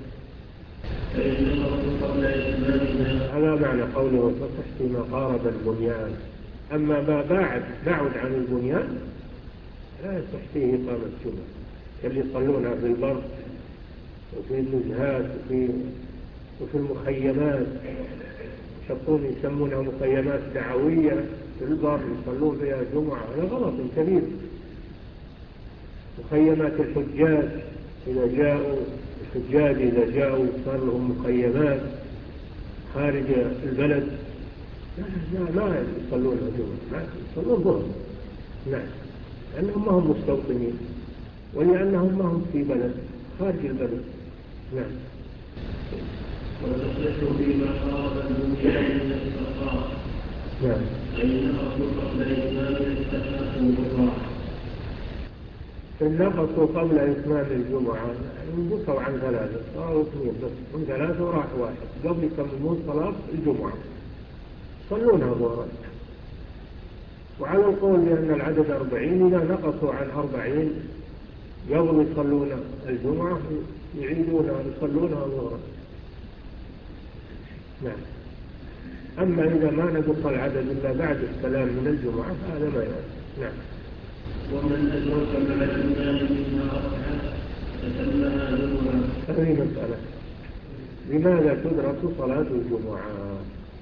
هذا معنى قوله تصح فيما قارب البنيان. أما ما بعد بعد عن البنيان لا يصح فيه إقامة الجمعة، اللي يصلونها في البر وفي النزهات وفي وفي المخيمات يشقون يسمونها مخيمات دعوية في البر يصلون فيها الجمعة. هذا غلط كبير. مخيمات الحجاج إذا جاءوا الحجاج إذا جاءوا صار لهم مخيمات خارج البلد، لا لا يصلون الجمعة، يصلون ظهر. نعم، لأنهم ما هم مستوطنين ولأنهم ما هم في بلد خارج البلد. نعم. وتصح فيما قال البنيان من الصفاء. نعم. فإنه قبل إتمام الصلاة الجمعة. النقص قبل إتمام الجمعة انقصوا عن ثلاثة صاروا اثنين بس، من ثلاثة وراح واحد قبل يتممون صلاة الجمعة صلونها ظهرا. وعلى القول بأن العدد أربعين إذا نقصوا عن أربعين قبل يصلون الجمعة يعيدونها يصلونها ظهرا. نعم. أما إذا ما نقص العدد إلا بعد السلام من الجمعة هذا ما يعني. نعم. ومن أدرك مع الإمام منها ركعة فتمها جمعة. هذه مسألة، لماذا تدرك صلاة الجمعة؟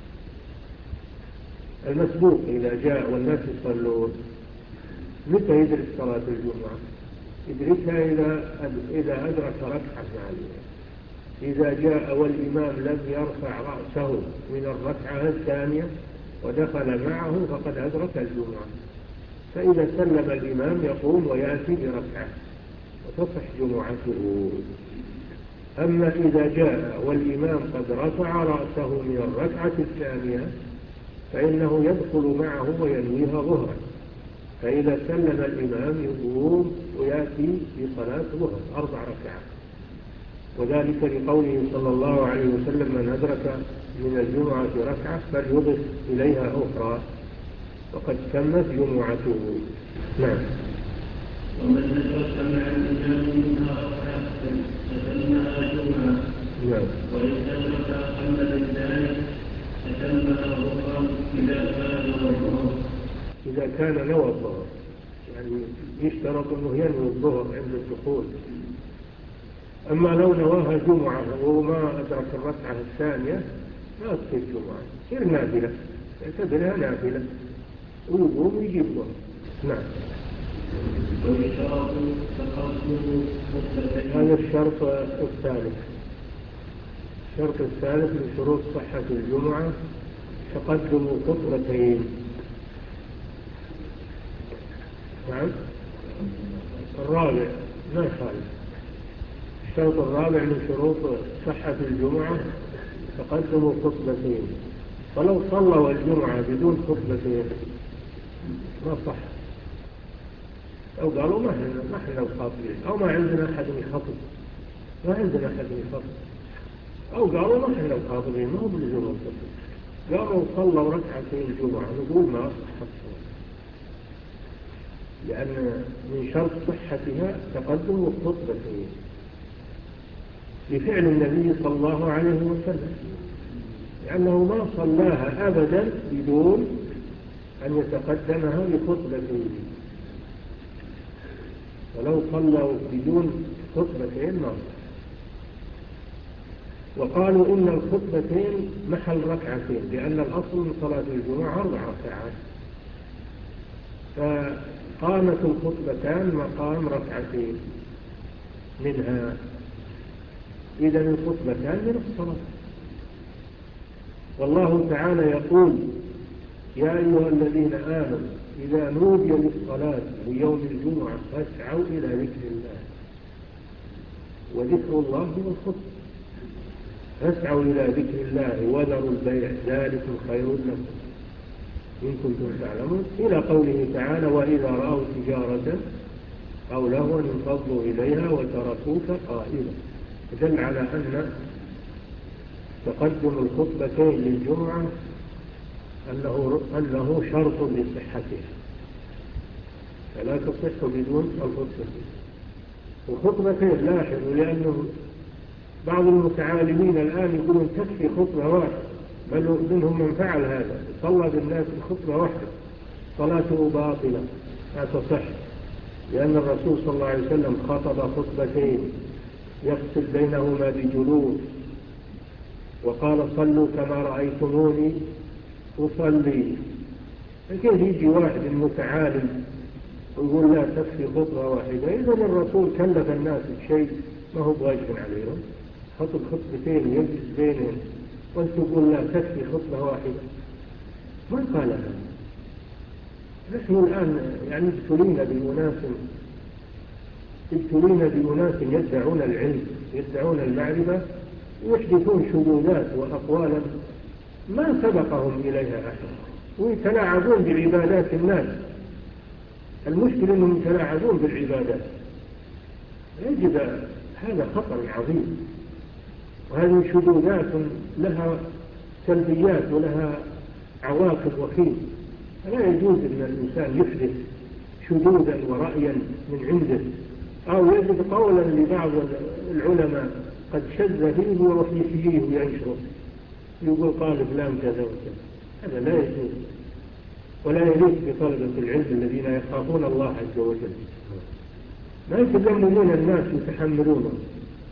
المسبوق إذا جاء والناس يصلون متى يدرك صلاة الجمعة؟ يدركها إذا إذا أدرك ركعة مع الإمام. إذا جاء والإمام لم يرفع رأسه من الركعة الثانية ودخل معه فقد أدرك الجمعة. فإذا سلم الإمام يقوم ويأتي بركعة وتصح جمعته. أما إذا جاء والإمام قد رفع رأسه من الركعة الثانية فإنه يدخل معه وينويها ظهرا. فإذا سلم الإمام يقوم ويأتي بصلاة ظهر أربع ركعات. وذلك لقوله صلى الله عليه وسلم: من أدرك من الجمعة ركعة فليضف إليها أخرى وقد تمت جمعته. نعم. ومن أدرك مع الإمام منها ركعة فتمها جمعة. نعم. وإن أدرك أقل من ذلك فتمها ظهرا إذا كان الظهر. إذا كان نوى الظهر، يعني يشترط أنه ينوي الظهر عند الدخول. أما لو نواها جمعة وما أدرك الركعة الثانية لا تصير جمعة، تصير نافلة، يعتبرها نافلة ويقوم ويجيب ظهر. نعم. ويشترط تقدم خطبتين. هذا الشرط الثالث. الشرط الثالث من شروط صحة الجمعة تقدم خطبتين. نعم. الرابع ما خالف. الشرط الرابع من شروط صحة الجمعة تقدم خطبتين. فلو صلوا الجمعة بدون خطبتين ما صح. أو قالوا ما احنا ما احنا الخاطبين، أو ما عندنا أحد يخطب، ما عندنا أحد يخطب، أو قالوا ما احنا الخاطبين، ما هو بلزوم الخطب. قالوا صلوا ركعتين الجمعة، نقول ما أصحت الصلاة، لأن من شرط صحتها تقدم الخطبتين لفعل النبي صلى الله عليه وسلم، لأنه ما صلاها أبدا بدون أن يتقدمها بخطبتين. ولو صلوا بدون خطبتين ما صح. وقالوا إن الخطبتين محل ركعتين، لأن الأصل من صلاة الجمعة أربع ركعات، فقامت الخطبتان مقام ركعتين منها. إذا الخطبتان من الصلاة. والله تعالى يقول: يا أيها الذين آمنوا إذا نودي للصلاة ليوم الجمعة فاسعوا إلى ذكر الله. وذكر الله هو الخطبة. فاسعوا إلى ذكر الله وذروا البيع ذلكم خير لكم إن كنتم تعلمون، إلى قوله تعالى: وإذا رأوا تجارة أو لهوا انفضوا إليها وتركوك قائما. دل على أن تقدم الخطبتين للجمعة أنه, أنه شرط لصحتها، فلا تصح بدون الخطبتين. والخطبتين لاحظوا، لأنه بعض المتعالمين الآن يقولون تكفي خطبة واحدة، بل منهم من فعل هذا، صلى بالناس بخطبة واحدة صلاته باطلة لا تصح، لأن الرسول صلى الله عليه وسلم خطب خطبتين يفصل بينهما بجلوس وقال صلوا كما رأيتموني أصلي. كيف يجي واحد متعالم ويقول لا تكفي خطبة واحدة؟ إذا الرسول كلف الناس بشيء ما هو بغير عليهم، خطب خطبتين يجلس بينهم، وانت تقول لا تكفي خطبة واحدة؟ ما قال هذا. نحن الآن يعني ابتلينا بأناس ابتلينا بأناس يدعون العلم، يدعون المعرفة، ويحدثون شذوذات وأقوالا ما سبقهم إليها أحد، ويتلاعبون بعبادات الناس. المشكلة أنهم يتلاعبون بالعبادات. يجب هذا خطر عظيم، وهذه شذوذات لها سلبيات ولها عواقب وخيمة. فلا يجوز أن الإنسان يحدث شذوذا ورأيا من عنده، أو يجد قولا لبعض العلماء قد شذ فيه ويروح يحييه وينشره، يقول قال فلان كذا وكذا. هذا لا يجوز ولا يليق بطلبة العلم الذين يخافون الله عز وجل. ما يتذمرون الناس يتحملونهم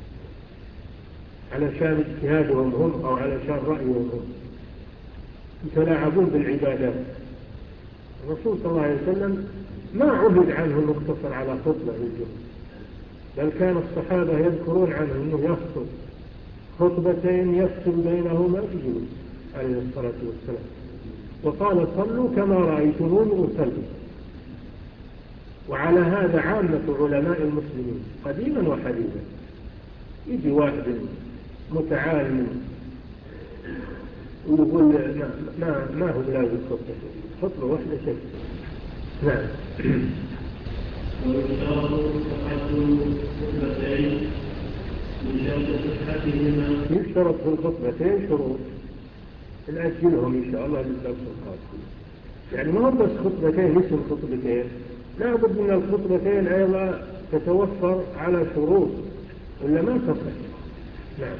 علشان اجتهادهم هم أو علشان رأيهم هم، يتلاعبون بالعبادات. الرسول صلى الله عليه وسلم ما عبد عنه مختصر على خطبة الجمعة، بل كان الصحابة يذكرون عنه أنه يخطب خطبتين يفصل بينهما بجلوس عليه الصلاة والسلام. وقال صلوا كما رأيتموني أصلي. وعلى هذا عامة علماء المسلمين قديما وحديثا. يجي واحد متعالم ويقول ما, ما, ما هو لازم خطبة خطبة واحدة شيء. نعم. يشترط في الخطبتين شروط نأجلهم إن شاء الله للدرس القادم. يعني ما هو بس خطبتين اسم خطبتين، لا بد من الخطبتين أيضا تتوفر على شروط ولا ما تصح. نعم.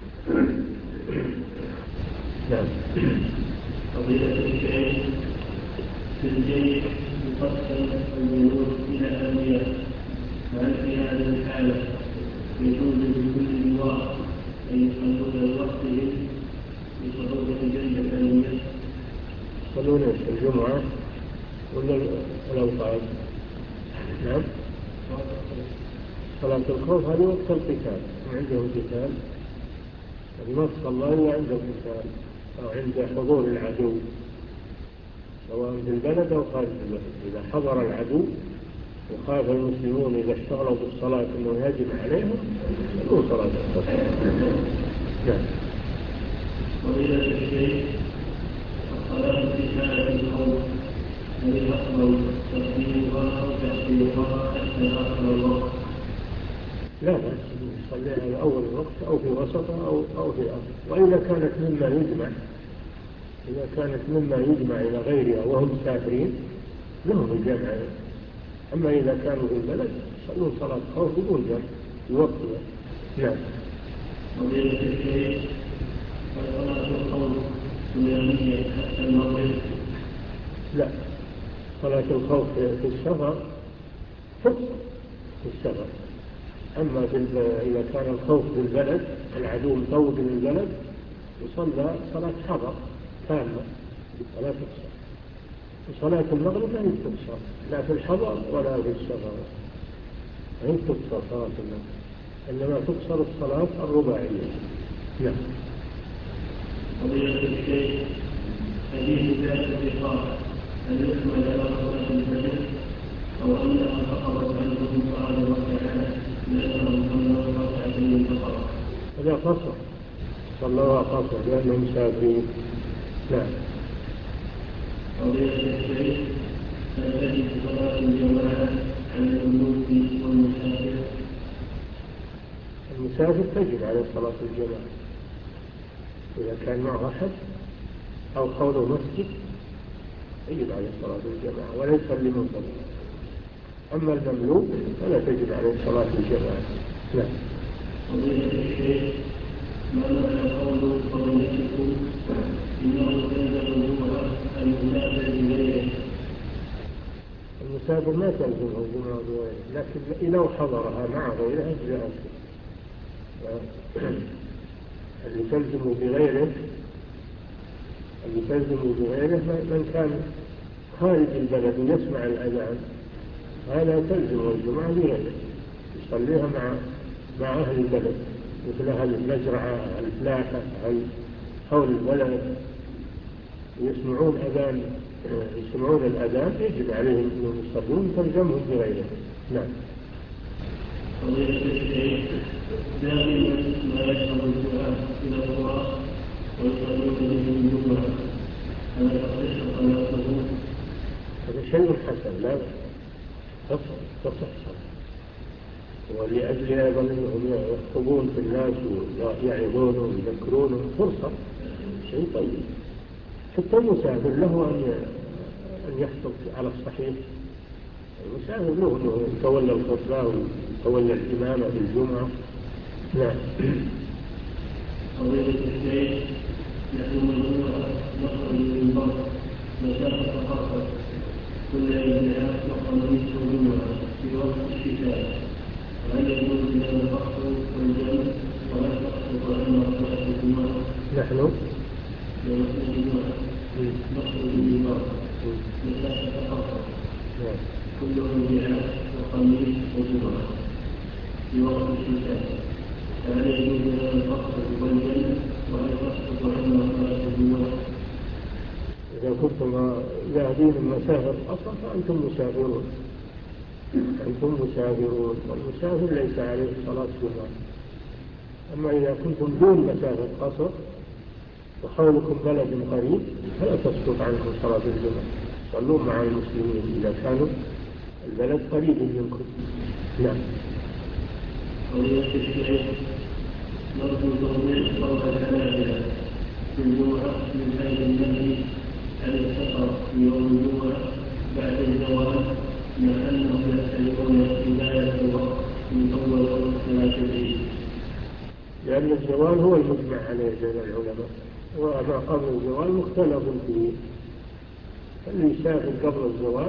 نعم. قضية الشيء في الجيش يقسم الجنود إلى أولياء، وهل في هذه الحالة يجوز لكل لواء أن يصلون لوحدهم بصعوبة جنة الأولياء؟ يصلون الجمعة ولا الأوقات؟ نعم. صلاة الخوف هذه وقت القتال، عندهم قتال ما تصلى إلا عند القتال أو عند حضور العدو، سواء في البلد أو خارج البلد. إذا حضر العدو وخاف المسلمون إذا اشتغلوا بالصلاة أنه يجب عليهم يكون صلاة الخوف. نعم. وإذا الشيء الصلاة في حالة الخوف هل يقبل تقديمها أو تأخيرها حتى آخر الوقت؟ لا بأس يصليها في أول الوقت أو في وسطه أو أو في آخر. وإذا كانت مما يجمع إذا كانت مما يجمع إلى غيرها وهم مسافرين لهم الجمع. أما إذا كانوا في البلد يصلون صلاة خوف بدون جمع في وقتها. نعم. وإذا الشيء صلاة الخوف سنية حتى المغرب؟ لا، صلاة الخوف في السفر فقط في السفر. أما في إذا كان الخوف في البلد العدو مطوق من البلد يصلى صلاة حضر تامة ولا تقصر. وصلاة المغرب لا تقصر لا في الحضر ولا في السفر، لا تقصر صلاة المغرب، إنما تقصر الصلاة الرباعية. نعم. قضية الشيء حديث ذات الرقاق هل يحمل على صلاة الفجر أو أنها فقرت عنهم سبحانه وتعالى لأنهم صلوا ركعتين فقط؟ هذا قصر صلوا قصر لأنهم مسافرين. نعم. قضية الشيء هل تجب صلاة الجماعة عن الملوك والمسافر؟ المسافر تجب عليه صلاة الجماعة إذا كان معه أحد أو حوله مسجد يجب عليه صلاة الجماعة وليس لمنفرد. أما المملوك فلا تجب عليه صلاة الجماعة. لا. قضية الشيء ما معنى قول قضيتكم إنه تنزل الجمعة المسافر بغيره؟ المسافر ما تلزمه الجمعة بغيره، لكن إذا حضرها مع غيره أجزاء. اللي تلزم بغيره اللي تلزم بغيره من كان خارج البلد يسمع الأذان هذا تلزم الجمعة بغيره يصليها مع مع أهل البلد مثل أهل المزرعة الفلاحة حول البلد يسمعون أذان يسمعون الأذان يجب عليهم أنهم يصلون تلزمهم بغيره. نعم. فضيلة الشيخ دائما ما يشرب الدعاء إلى الله ويصلون به الجمعة ألا تصح صلاته؟ هذا شيء حسن لا تصح تصح ولأجل أيضا أنهم يخطبون في الناس ويعظون ويذكرون فرصة شيء طيب. حتى المسافر له أن أن يخطب على الصحيح. المسافر له أنه يتولى الخطبة ويتولى الإمامة في الجمعة. نعم. فضيلة الشيخ نحن مجموعة نخرج من البر مسافة خاصة كل إجراءات وخميس وجمعة في وقت الشتاء هل يجوز لنا الفصل والجمع ولا تسقط عنا صلاة الجمعة؟ نحن يوم الجمعة نخرج من البر مسافة خاصة كل إجراءات وخميس وجمعة في وقت الشتاء هل يجوز لنا الفصل والجمع ولا تسقط عنا صلاة الجمعة؟ إذا كنتم ذاهبين المسافر أصلا فأنتم مسافرون أنتم مسافرون والمسافر ليس عليه صلاة جمعة. أما إذا كنتم دون مسافة قصر وحولكم بلد قريب فلا تسقط عنكم صلاة الجمعة صلوا مع المسلمين إذا كانوا البلد قريب منكم. نعم. فضيلة الشيخ نرجو توضيح قول الحنابلة في الجمعة من حيث النهي عن السفر في يوم الجمعة بعد الزوال مع أنهم يحتاجون بداية الوقت من أول وقت صلاة العيد. لأن الزوال هو المجمع عليه بين العلماء وما قبل الزوال مختلف فيه. اللي يسافر قبل الزوال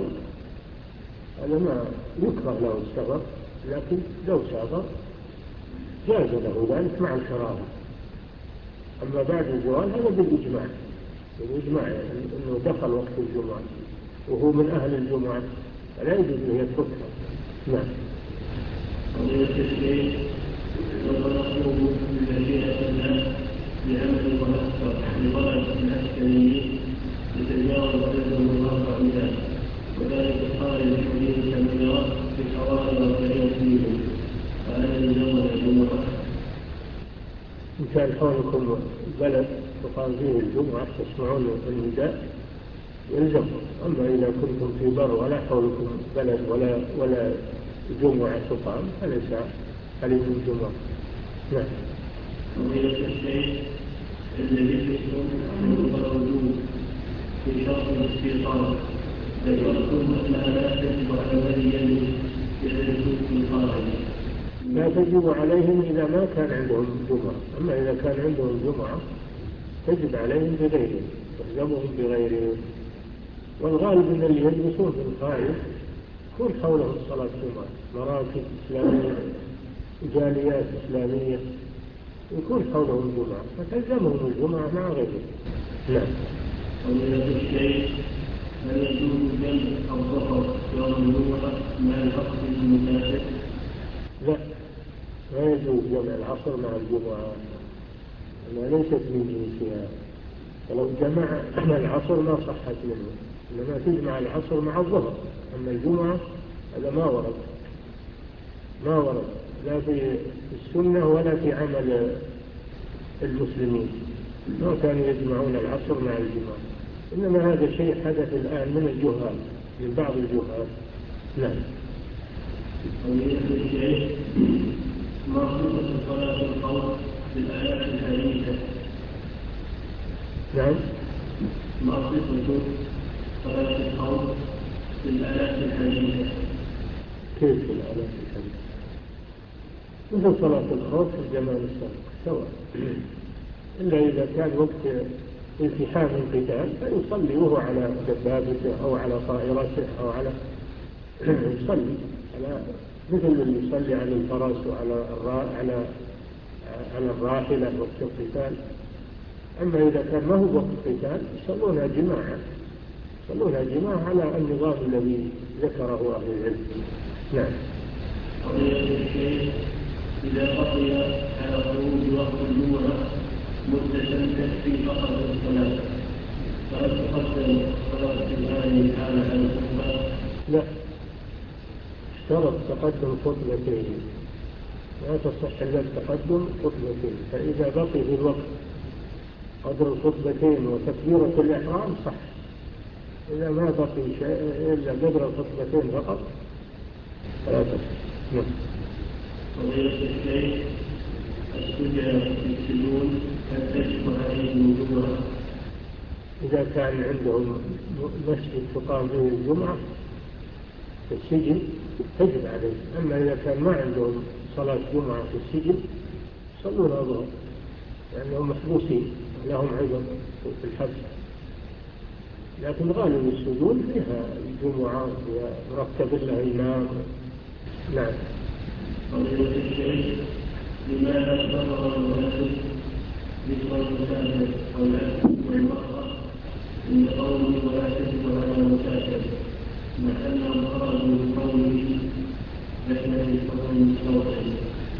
هذا ما يكره له السفر لكن لو سافر جاز له ذلك مع الكراهة. أما بعد الزوال هذا بالإجماع بالإجماع يعني أنه دخل وقت الجمعة وهو من أهل الجمعة فلا يجوز أن يتركها. نعم. فضيلة الشيخ سوف نطلب من مشيئة الناس بعمل مؤثر لطلبة العسكريين لتجاوز سلم الواقع بها وذلك خارج حدود الكاميرات في الحواري والبعيد فيهم فهل يلزمنا الجمعة؟ إن كان حولكم بلد تقام فيه الجمعة تسمعون النداء يلزم. أما إذا كنتم في بر ولا حولكم بلد ولا ولا جمعة تقام فليس عليكم جمعة. نعم. فضيلة الشيخ الذي يسلم من الوجود في شرط الاستيطان ذكرتم أنها لا تجب على من يجب يجلسون في الخارج. لا تجب عليهم إذا ما كان عندهم جمعة. أما إذا كان عندهم جمعة تجب عليهم بغيرهم تلزمهم بغيرهم. والغالب أن اللي يجلسون في الخارج يكون حولهم صلاة جمعة مراكز إسلامية جاليات إسلامية يكون حولهم جمعة فتلزمهم الجمعة مع غيرهم. نعم. فضيلة الشيخ هل يجوز جمع الظهر يوم الجمعة مع العصر المسافر؟ لا لا يجوز جمع العصر مع الجمعة أنها ليست من جنسها. ولو جمع العصر ما صحت منه إنما تجمع العصر مع الظهر. أما الجمعة هذا ما ورد ما ورد لا في السنة ولا في عمل المسلمين ما كانوا يجمعون العصر مع الجمعة. إنما هذا شيء حدث الآن من الجهال من بعض الجهال. نعم. فضيلة الشيخ ما صفة صلاة الخوف بالآيات الحديثة؟ نعم. ما صفة صلاة الخوف بالآيات الحديثة؟ كيف الآيات الحديثة؟ مثل صلاة الخوف في الزمان السابق سواء إلا إذا كان وقت التحام القتال فيصلي وهو على دبابته أو على طائرته أو على يصلي على مثل اللي يصلي على الفرس وعلى الراء على على الراحلة وقت القتال. أما إذا كان ما هو وقت قتال يصلونها جماعة، يصلونها جماعة على النظام الذي ذكره أهل العلم. نعم. إذا بقي على خروج وقت الجمعة مدة تكفي فقط الصلاة فهل تقدم الصلاة في هذه الحالة على الخطبة؟ لا، اشترط تقدم خطبتين، لا تصح إلا التقدم خطبتين. فإذا بقي في الوقت قدر الخطبتين وتكبيرة الإحرام صح. إذا ما بقي شيء إلا قدر الخطبتين فقط فلا تصح. فضيلة الشيخ السجن في السجون هل تجب عليهم الجمعة؟ إذا كان عندهم مسجد تقام فيه الجمعة في السجن تجب عليهم. أما إذا كان ما عندهم صلاة جمعة في السجن صلون الظهر لأنهم محبوسين لهم عذر في الحبس. لكن غالب السجون فيها الجمعة ومرتب لها إمام. نعم. فضيلة الشيخ لماذا ضرر الناس ذكر المسافر والعبد والمرأة من قوله ولا تجب على المسافر مع أنهم خرجوا من قوله لكن يكون من صوته؟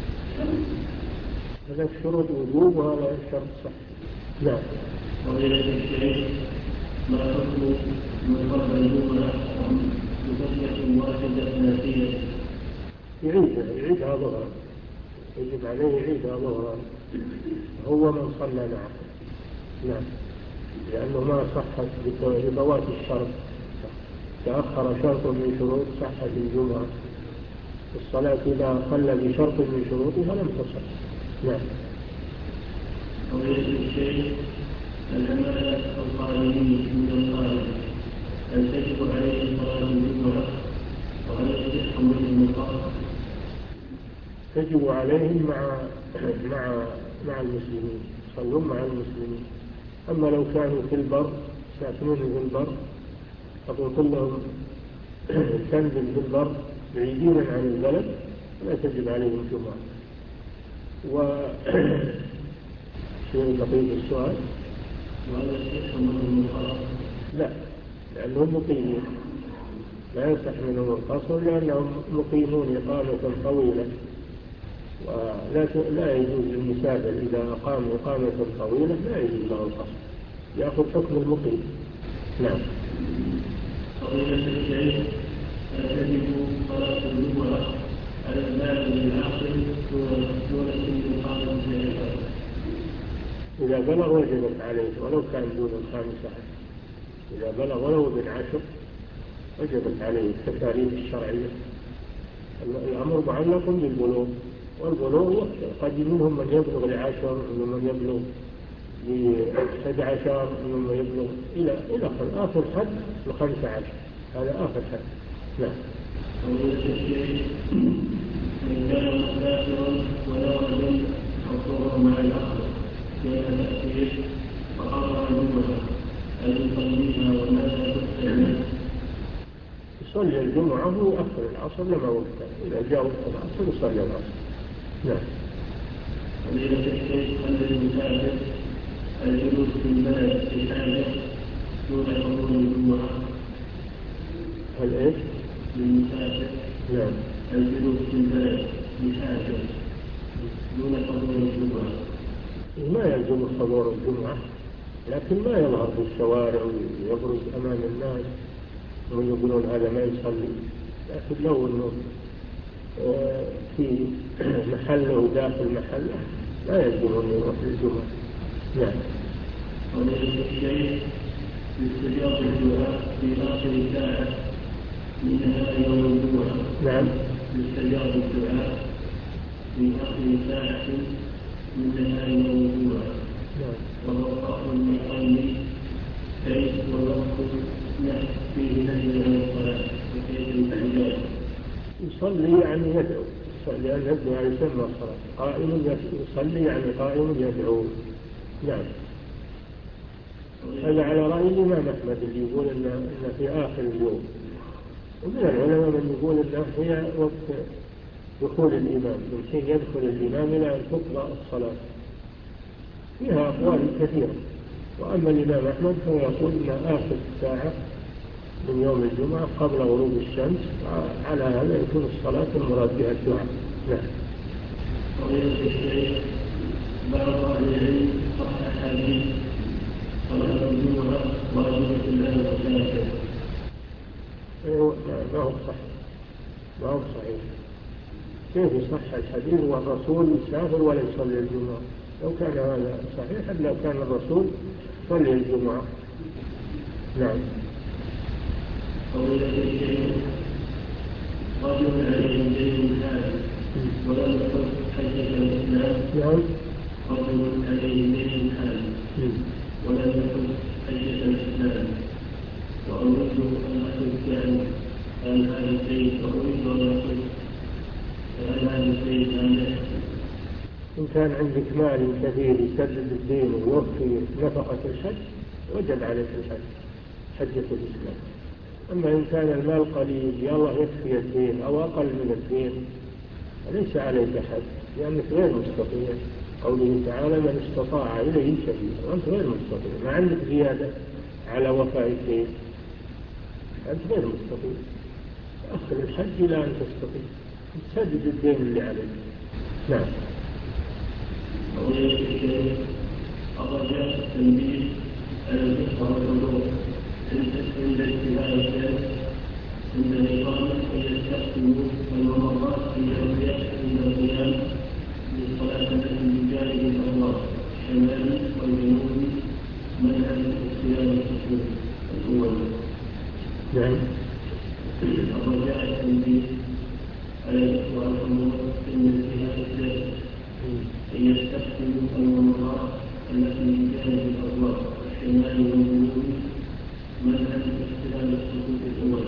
هذا شروط وجوب وهذا شرط صح. نعم. فضيلة الشيخ ما حكم من قبل الجمعة بفترة واحدة ثلاثية؟ يعيدها يعيدها ظهرا، يجب عليه يعيدها ظهرا هو من صلى معه. نعم. لأنه ما صحت بفوات الشرط، تأخر شرط من شروط صحة الجمعة. الصلاة إذا خلى بشرط من شروطها لم تصح. نعم. فضيلة الشيخ العمالة القائمين من القائم هل تجب عليه صلاة الجمعة وهل يصح منهم القائم؟ تجب عليهم مع مع مع المسلمين، يصلون مع المسلمين. أما لو كانوا في البر ساكنون في البر فقل لهم تنزل في البر بعيدين عن البلد لا تجب عليهم جمعة. و شيء بقية السؤال وهل يصح منهم القائم؟ لا، لأنهم مقيمين لا يصح منهم القصر لأنهم مقيمون إقامة طويلة، ولا لا يجوز للمسافر إذا أقام إقامة طويلة لا يجوز له القصر، يأخذ حكم المقيم. نعم. فضيلة الشيخ تجب صلاة الجمعة على البالغ العاقل دون سن الخامسة عشر؟ إذا بلغ وجبت عليه ولو كان دون الخامسة عشر، إذا بلغ ولو ابن عشر وجبت عليه التكاليف الشرعية. الأمر معلق بالبلوغ، والبلوغ قد منهم من يبلغ العشر ومن يبلغ لأحد عشر ومن يبلغ إلى إلى آخر حد الخمسة عشر، هذا آخر حد. نعم. فضيلة الشيخ من كان مسافرا ونوى الظهر مع العصر بين تأثير وحضر الجمعة هل يصليها وماذا تفعل؟ يصلي الجمعة ويؤخر العصر لما وقته، إذا جاء وقت العصر يصلي العصر. نعم. فضيلة الشيخ هل للمسافر الجلوس في البلد في حاجة دون حضور الجمعة؟ هل إيش؟ للمسافر نعم. الجلوس في البلد في حاجة دون حضور الجمعة؟ ما يلزم حضور الجمعة، لكن ما يظهر في الشوارع ويبرز أمام الناس ويقولون هذا ما يصلي. لكن لو أنه في محله وداخل محله لا يلزم أن يروح للجمعة. نعم. فضيلة الشيخ يستجاب الدعاء في آخر ساعة من نهار يوم الجمعة؟ نعم. يستجاب الدعاء في آخر ساعة من نهار يوم الجمعة. نعم. وهو قائل من قلبي كيف والوقت فيه نهي عن الصلاة وكيف الاستجابة؟ يصلي يعني يدعو، لأن الدعاء يسمى الصلاة. قائم يصلي يعني قائم يدعو. نعم. هذا على رأي الإمام أحمد اللي يقول إن, إن في آخر اليوم، ومن العلماء من يقول إنه هي وقت دخول الإمام من حين يدخل الإمام إلى أن تقضى الصلاة، فيها أقوال كثيرة. وأما الإمام أحمد فهو يقول إن آخر ساعة من يوم الجمعة قبل غروب الشمس، على هذا يكون الصلاة المراد بها الدعاء. نعم. فضيلة الشيخ، بعض أهل العلم صحح حديث صلاة الجمعة واجبة على المسافر. ما هو صحيح، ما هو صحيح. كيف يصح الحديث والرسول يسافر ولا يصلي الجمعة؟ لو كان هذا صحيحا لو كان الرسول صلي الجمعة. نعم. فضيلة الشيخ، رجل عليه دين حاج ولم يحج حجة الإسلام. نعم. رجل عليه دين حاج ولم يحج حجة الإسلام، وأريد أن أحج عنه عن هذا الدين، وأريد أن أحج عن هذا الدين عن نفسي. إن كان عندك مال كثير يسدد الدين ويوفي نفقة الحج وجب عليك الحج حجة الإسلام. أما إن كان المال قليل يلا يكفي الدين أو أقل من الدين فليس عليك حج، لأنك غير مستطيع. قوله تعالى من استطاع إليه سبيلا، وأنت غير مستطيع، ما عندك زيادة على وفاء الدين، أنت غير مستطيع. أخذ الحج إلى أن تستطيع تسدد الدين اللي عليك. نعم. الرجاء التنبيه على الفقه والحضور عند اتباع الشمس عند الإقامة أن يستخدموا الممرات في الرؤية عند القيام للصلاة التي بجانب الأبواب الشمالي والجنوبي منعا اختيار الصفوف الأول. نعم. الرجاء التنبيه على الفقه والحضور عند اتباع الشمس أن يستخدموا الممرات التي بجانب الأبواب الشمالي والجنوبي منعا اختيار الصفوف الأول.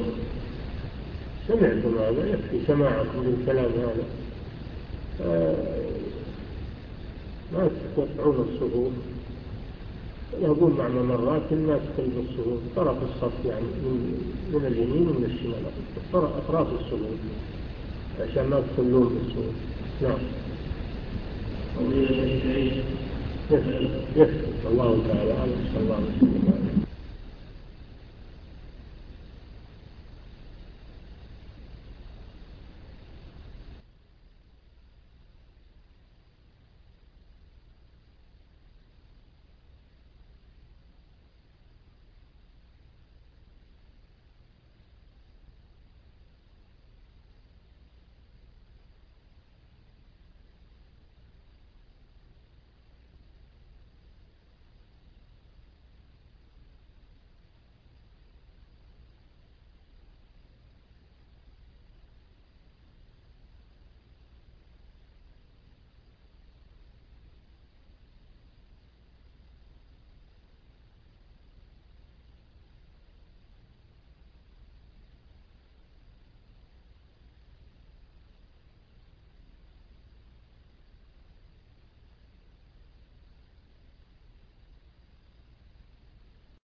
سمعتم هذا؟ يكفي سماعكم للكلام هذا. آه ما تقطعون الصفوف، يهبون مع ممرات ما تخلف الصفوف، طرف الصف يعني من, من اليمين ومن الشمال، أطراف الصفوف عشان ما تخلون بالصفوف. نعم. فضيلة الشيخ، يكفي الله تعالى. صلى الله عليه وسلم.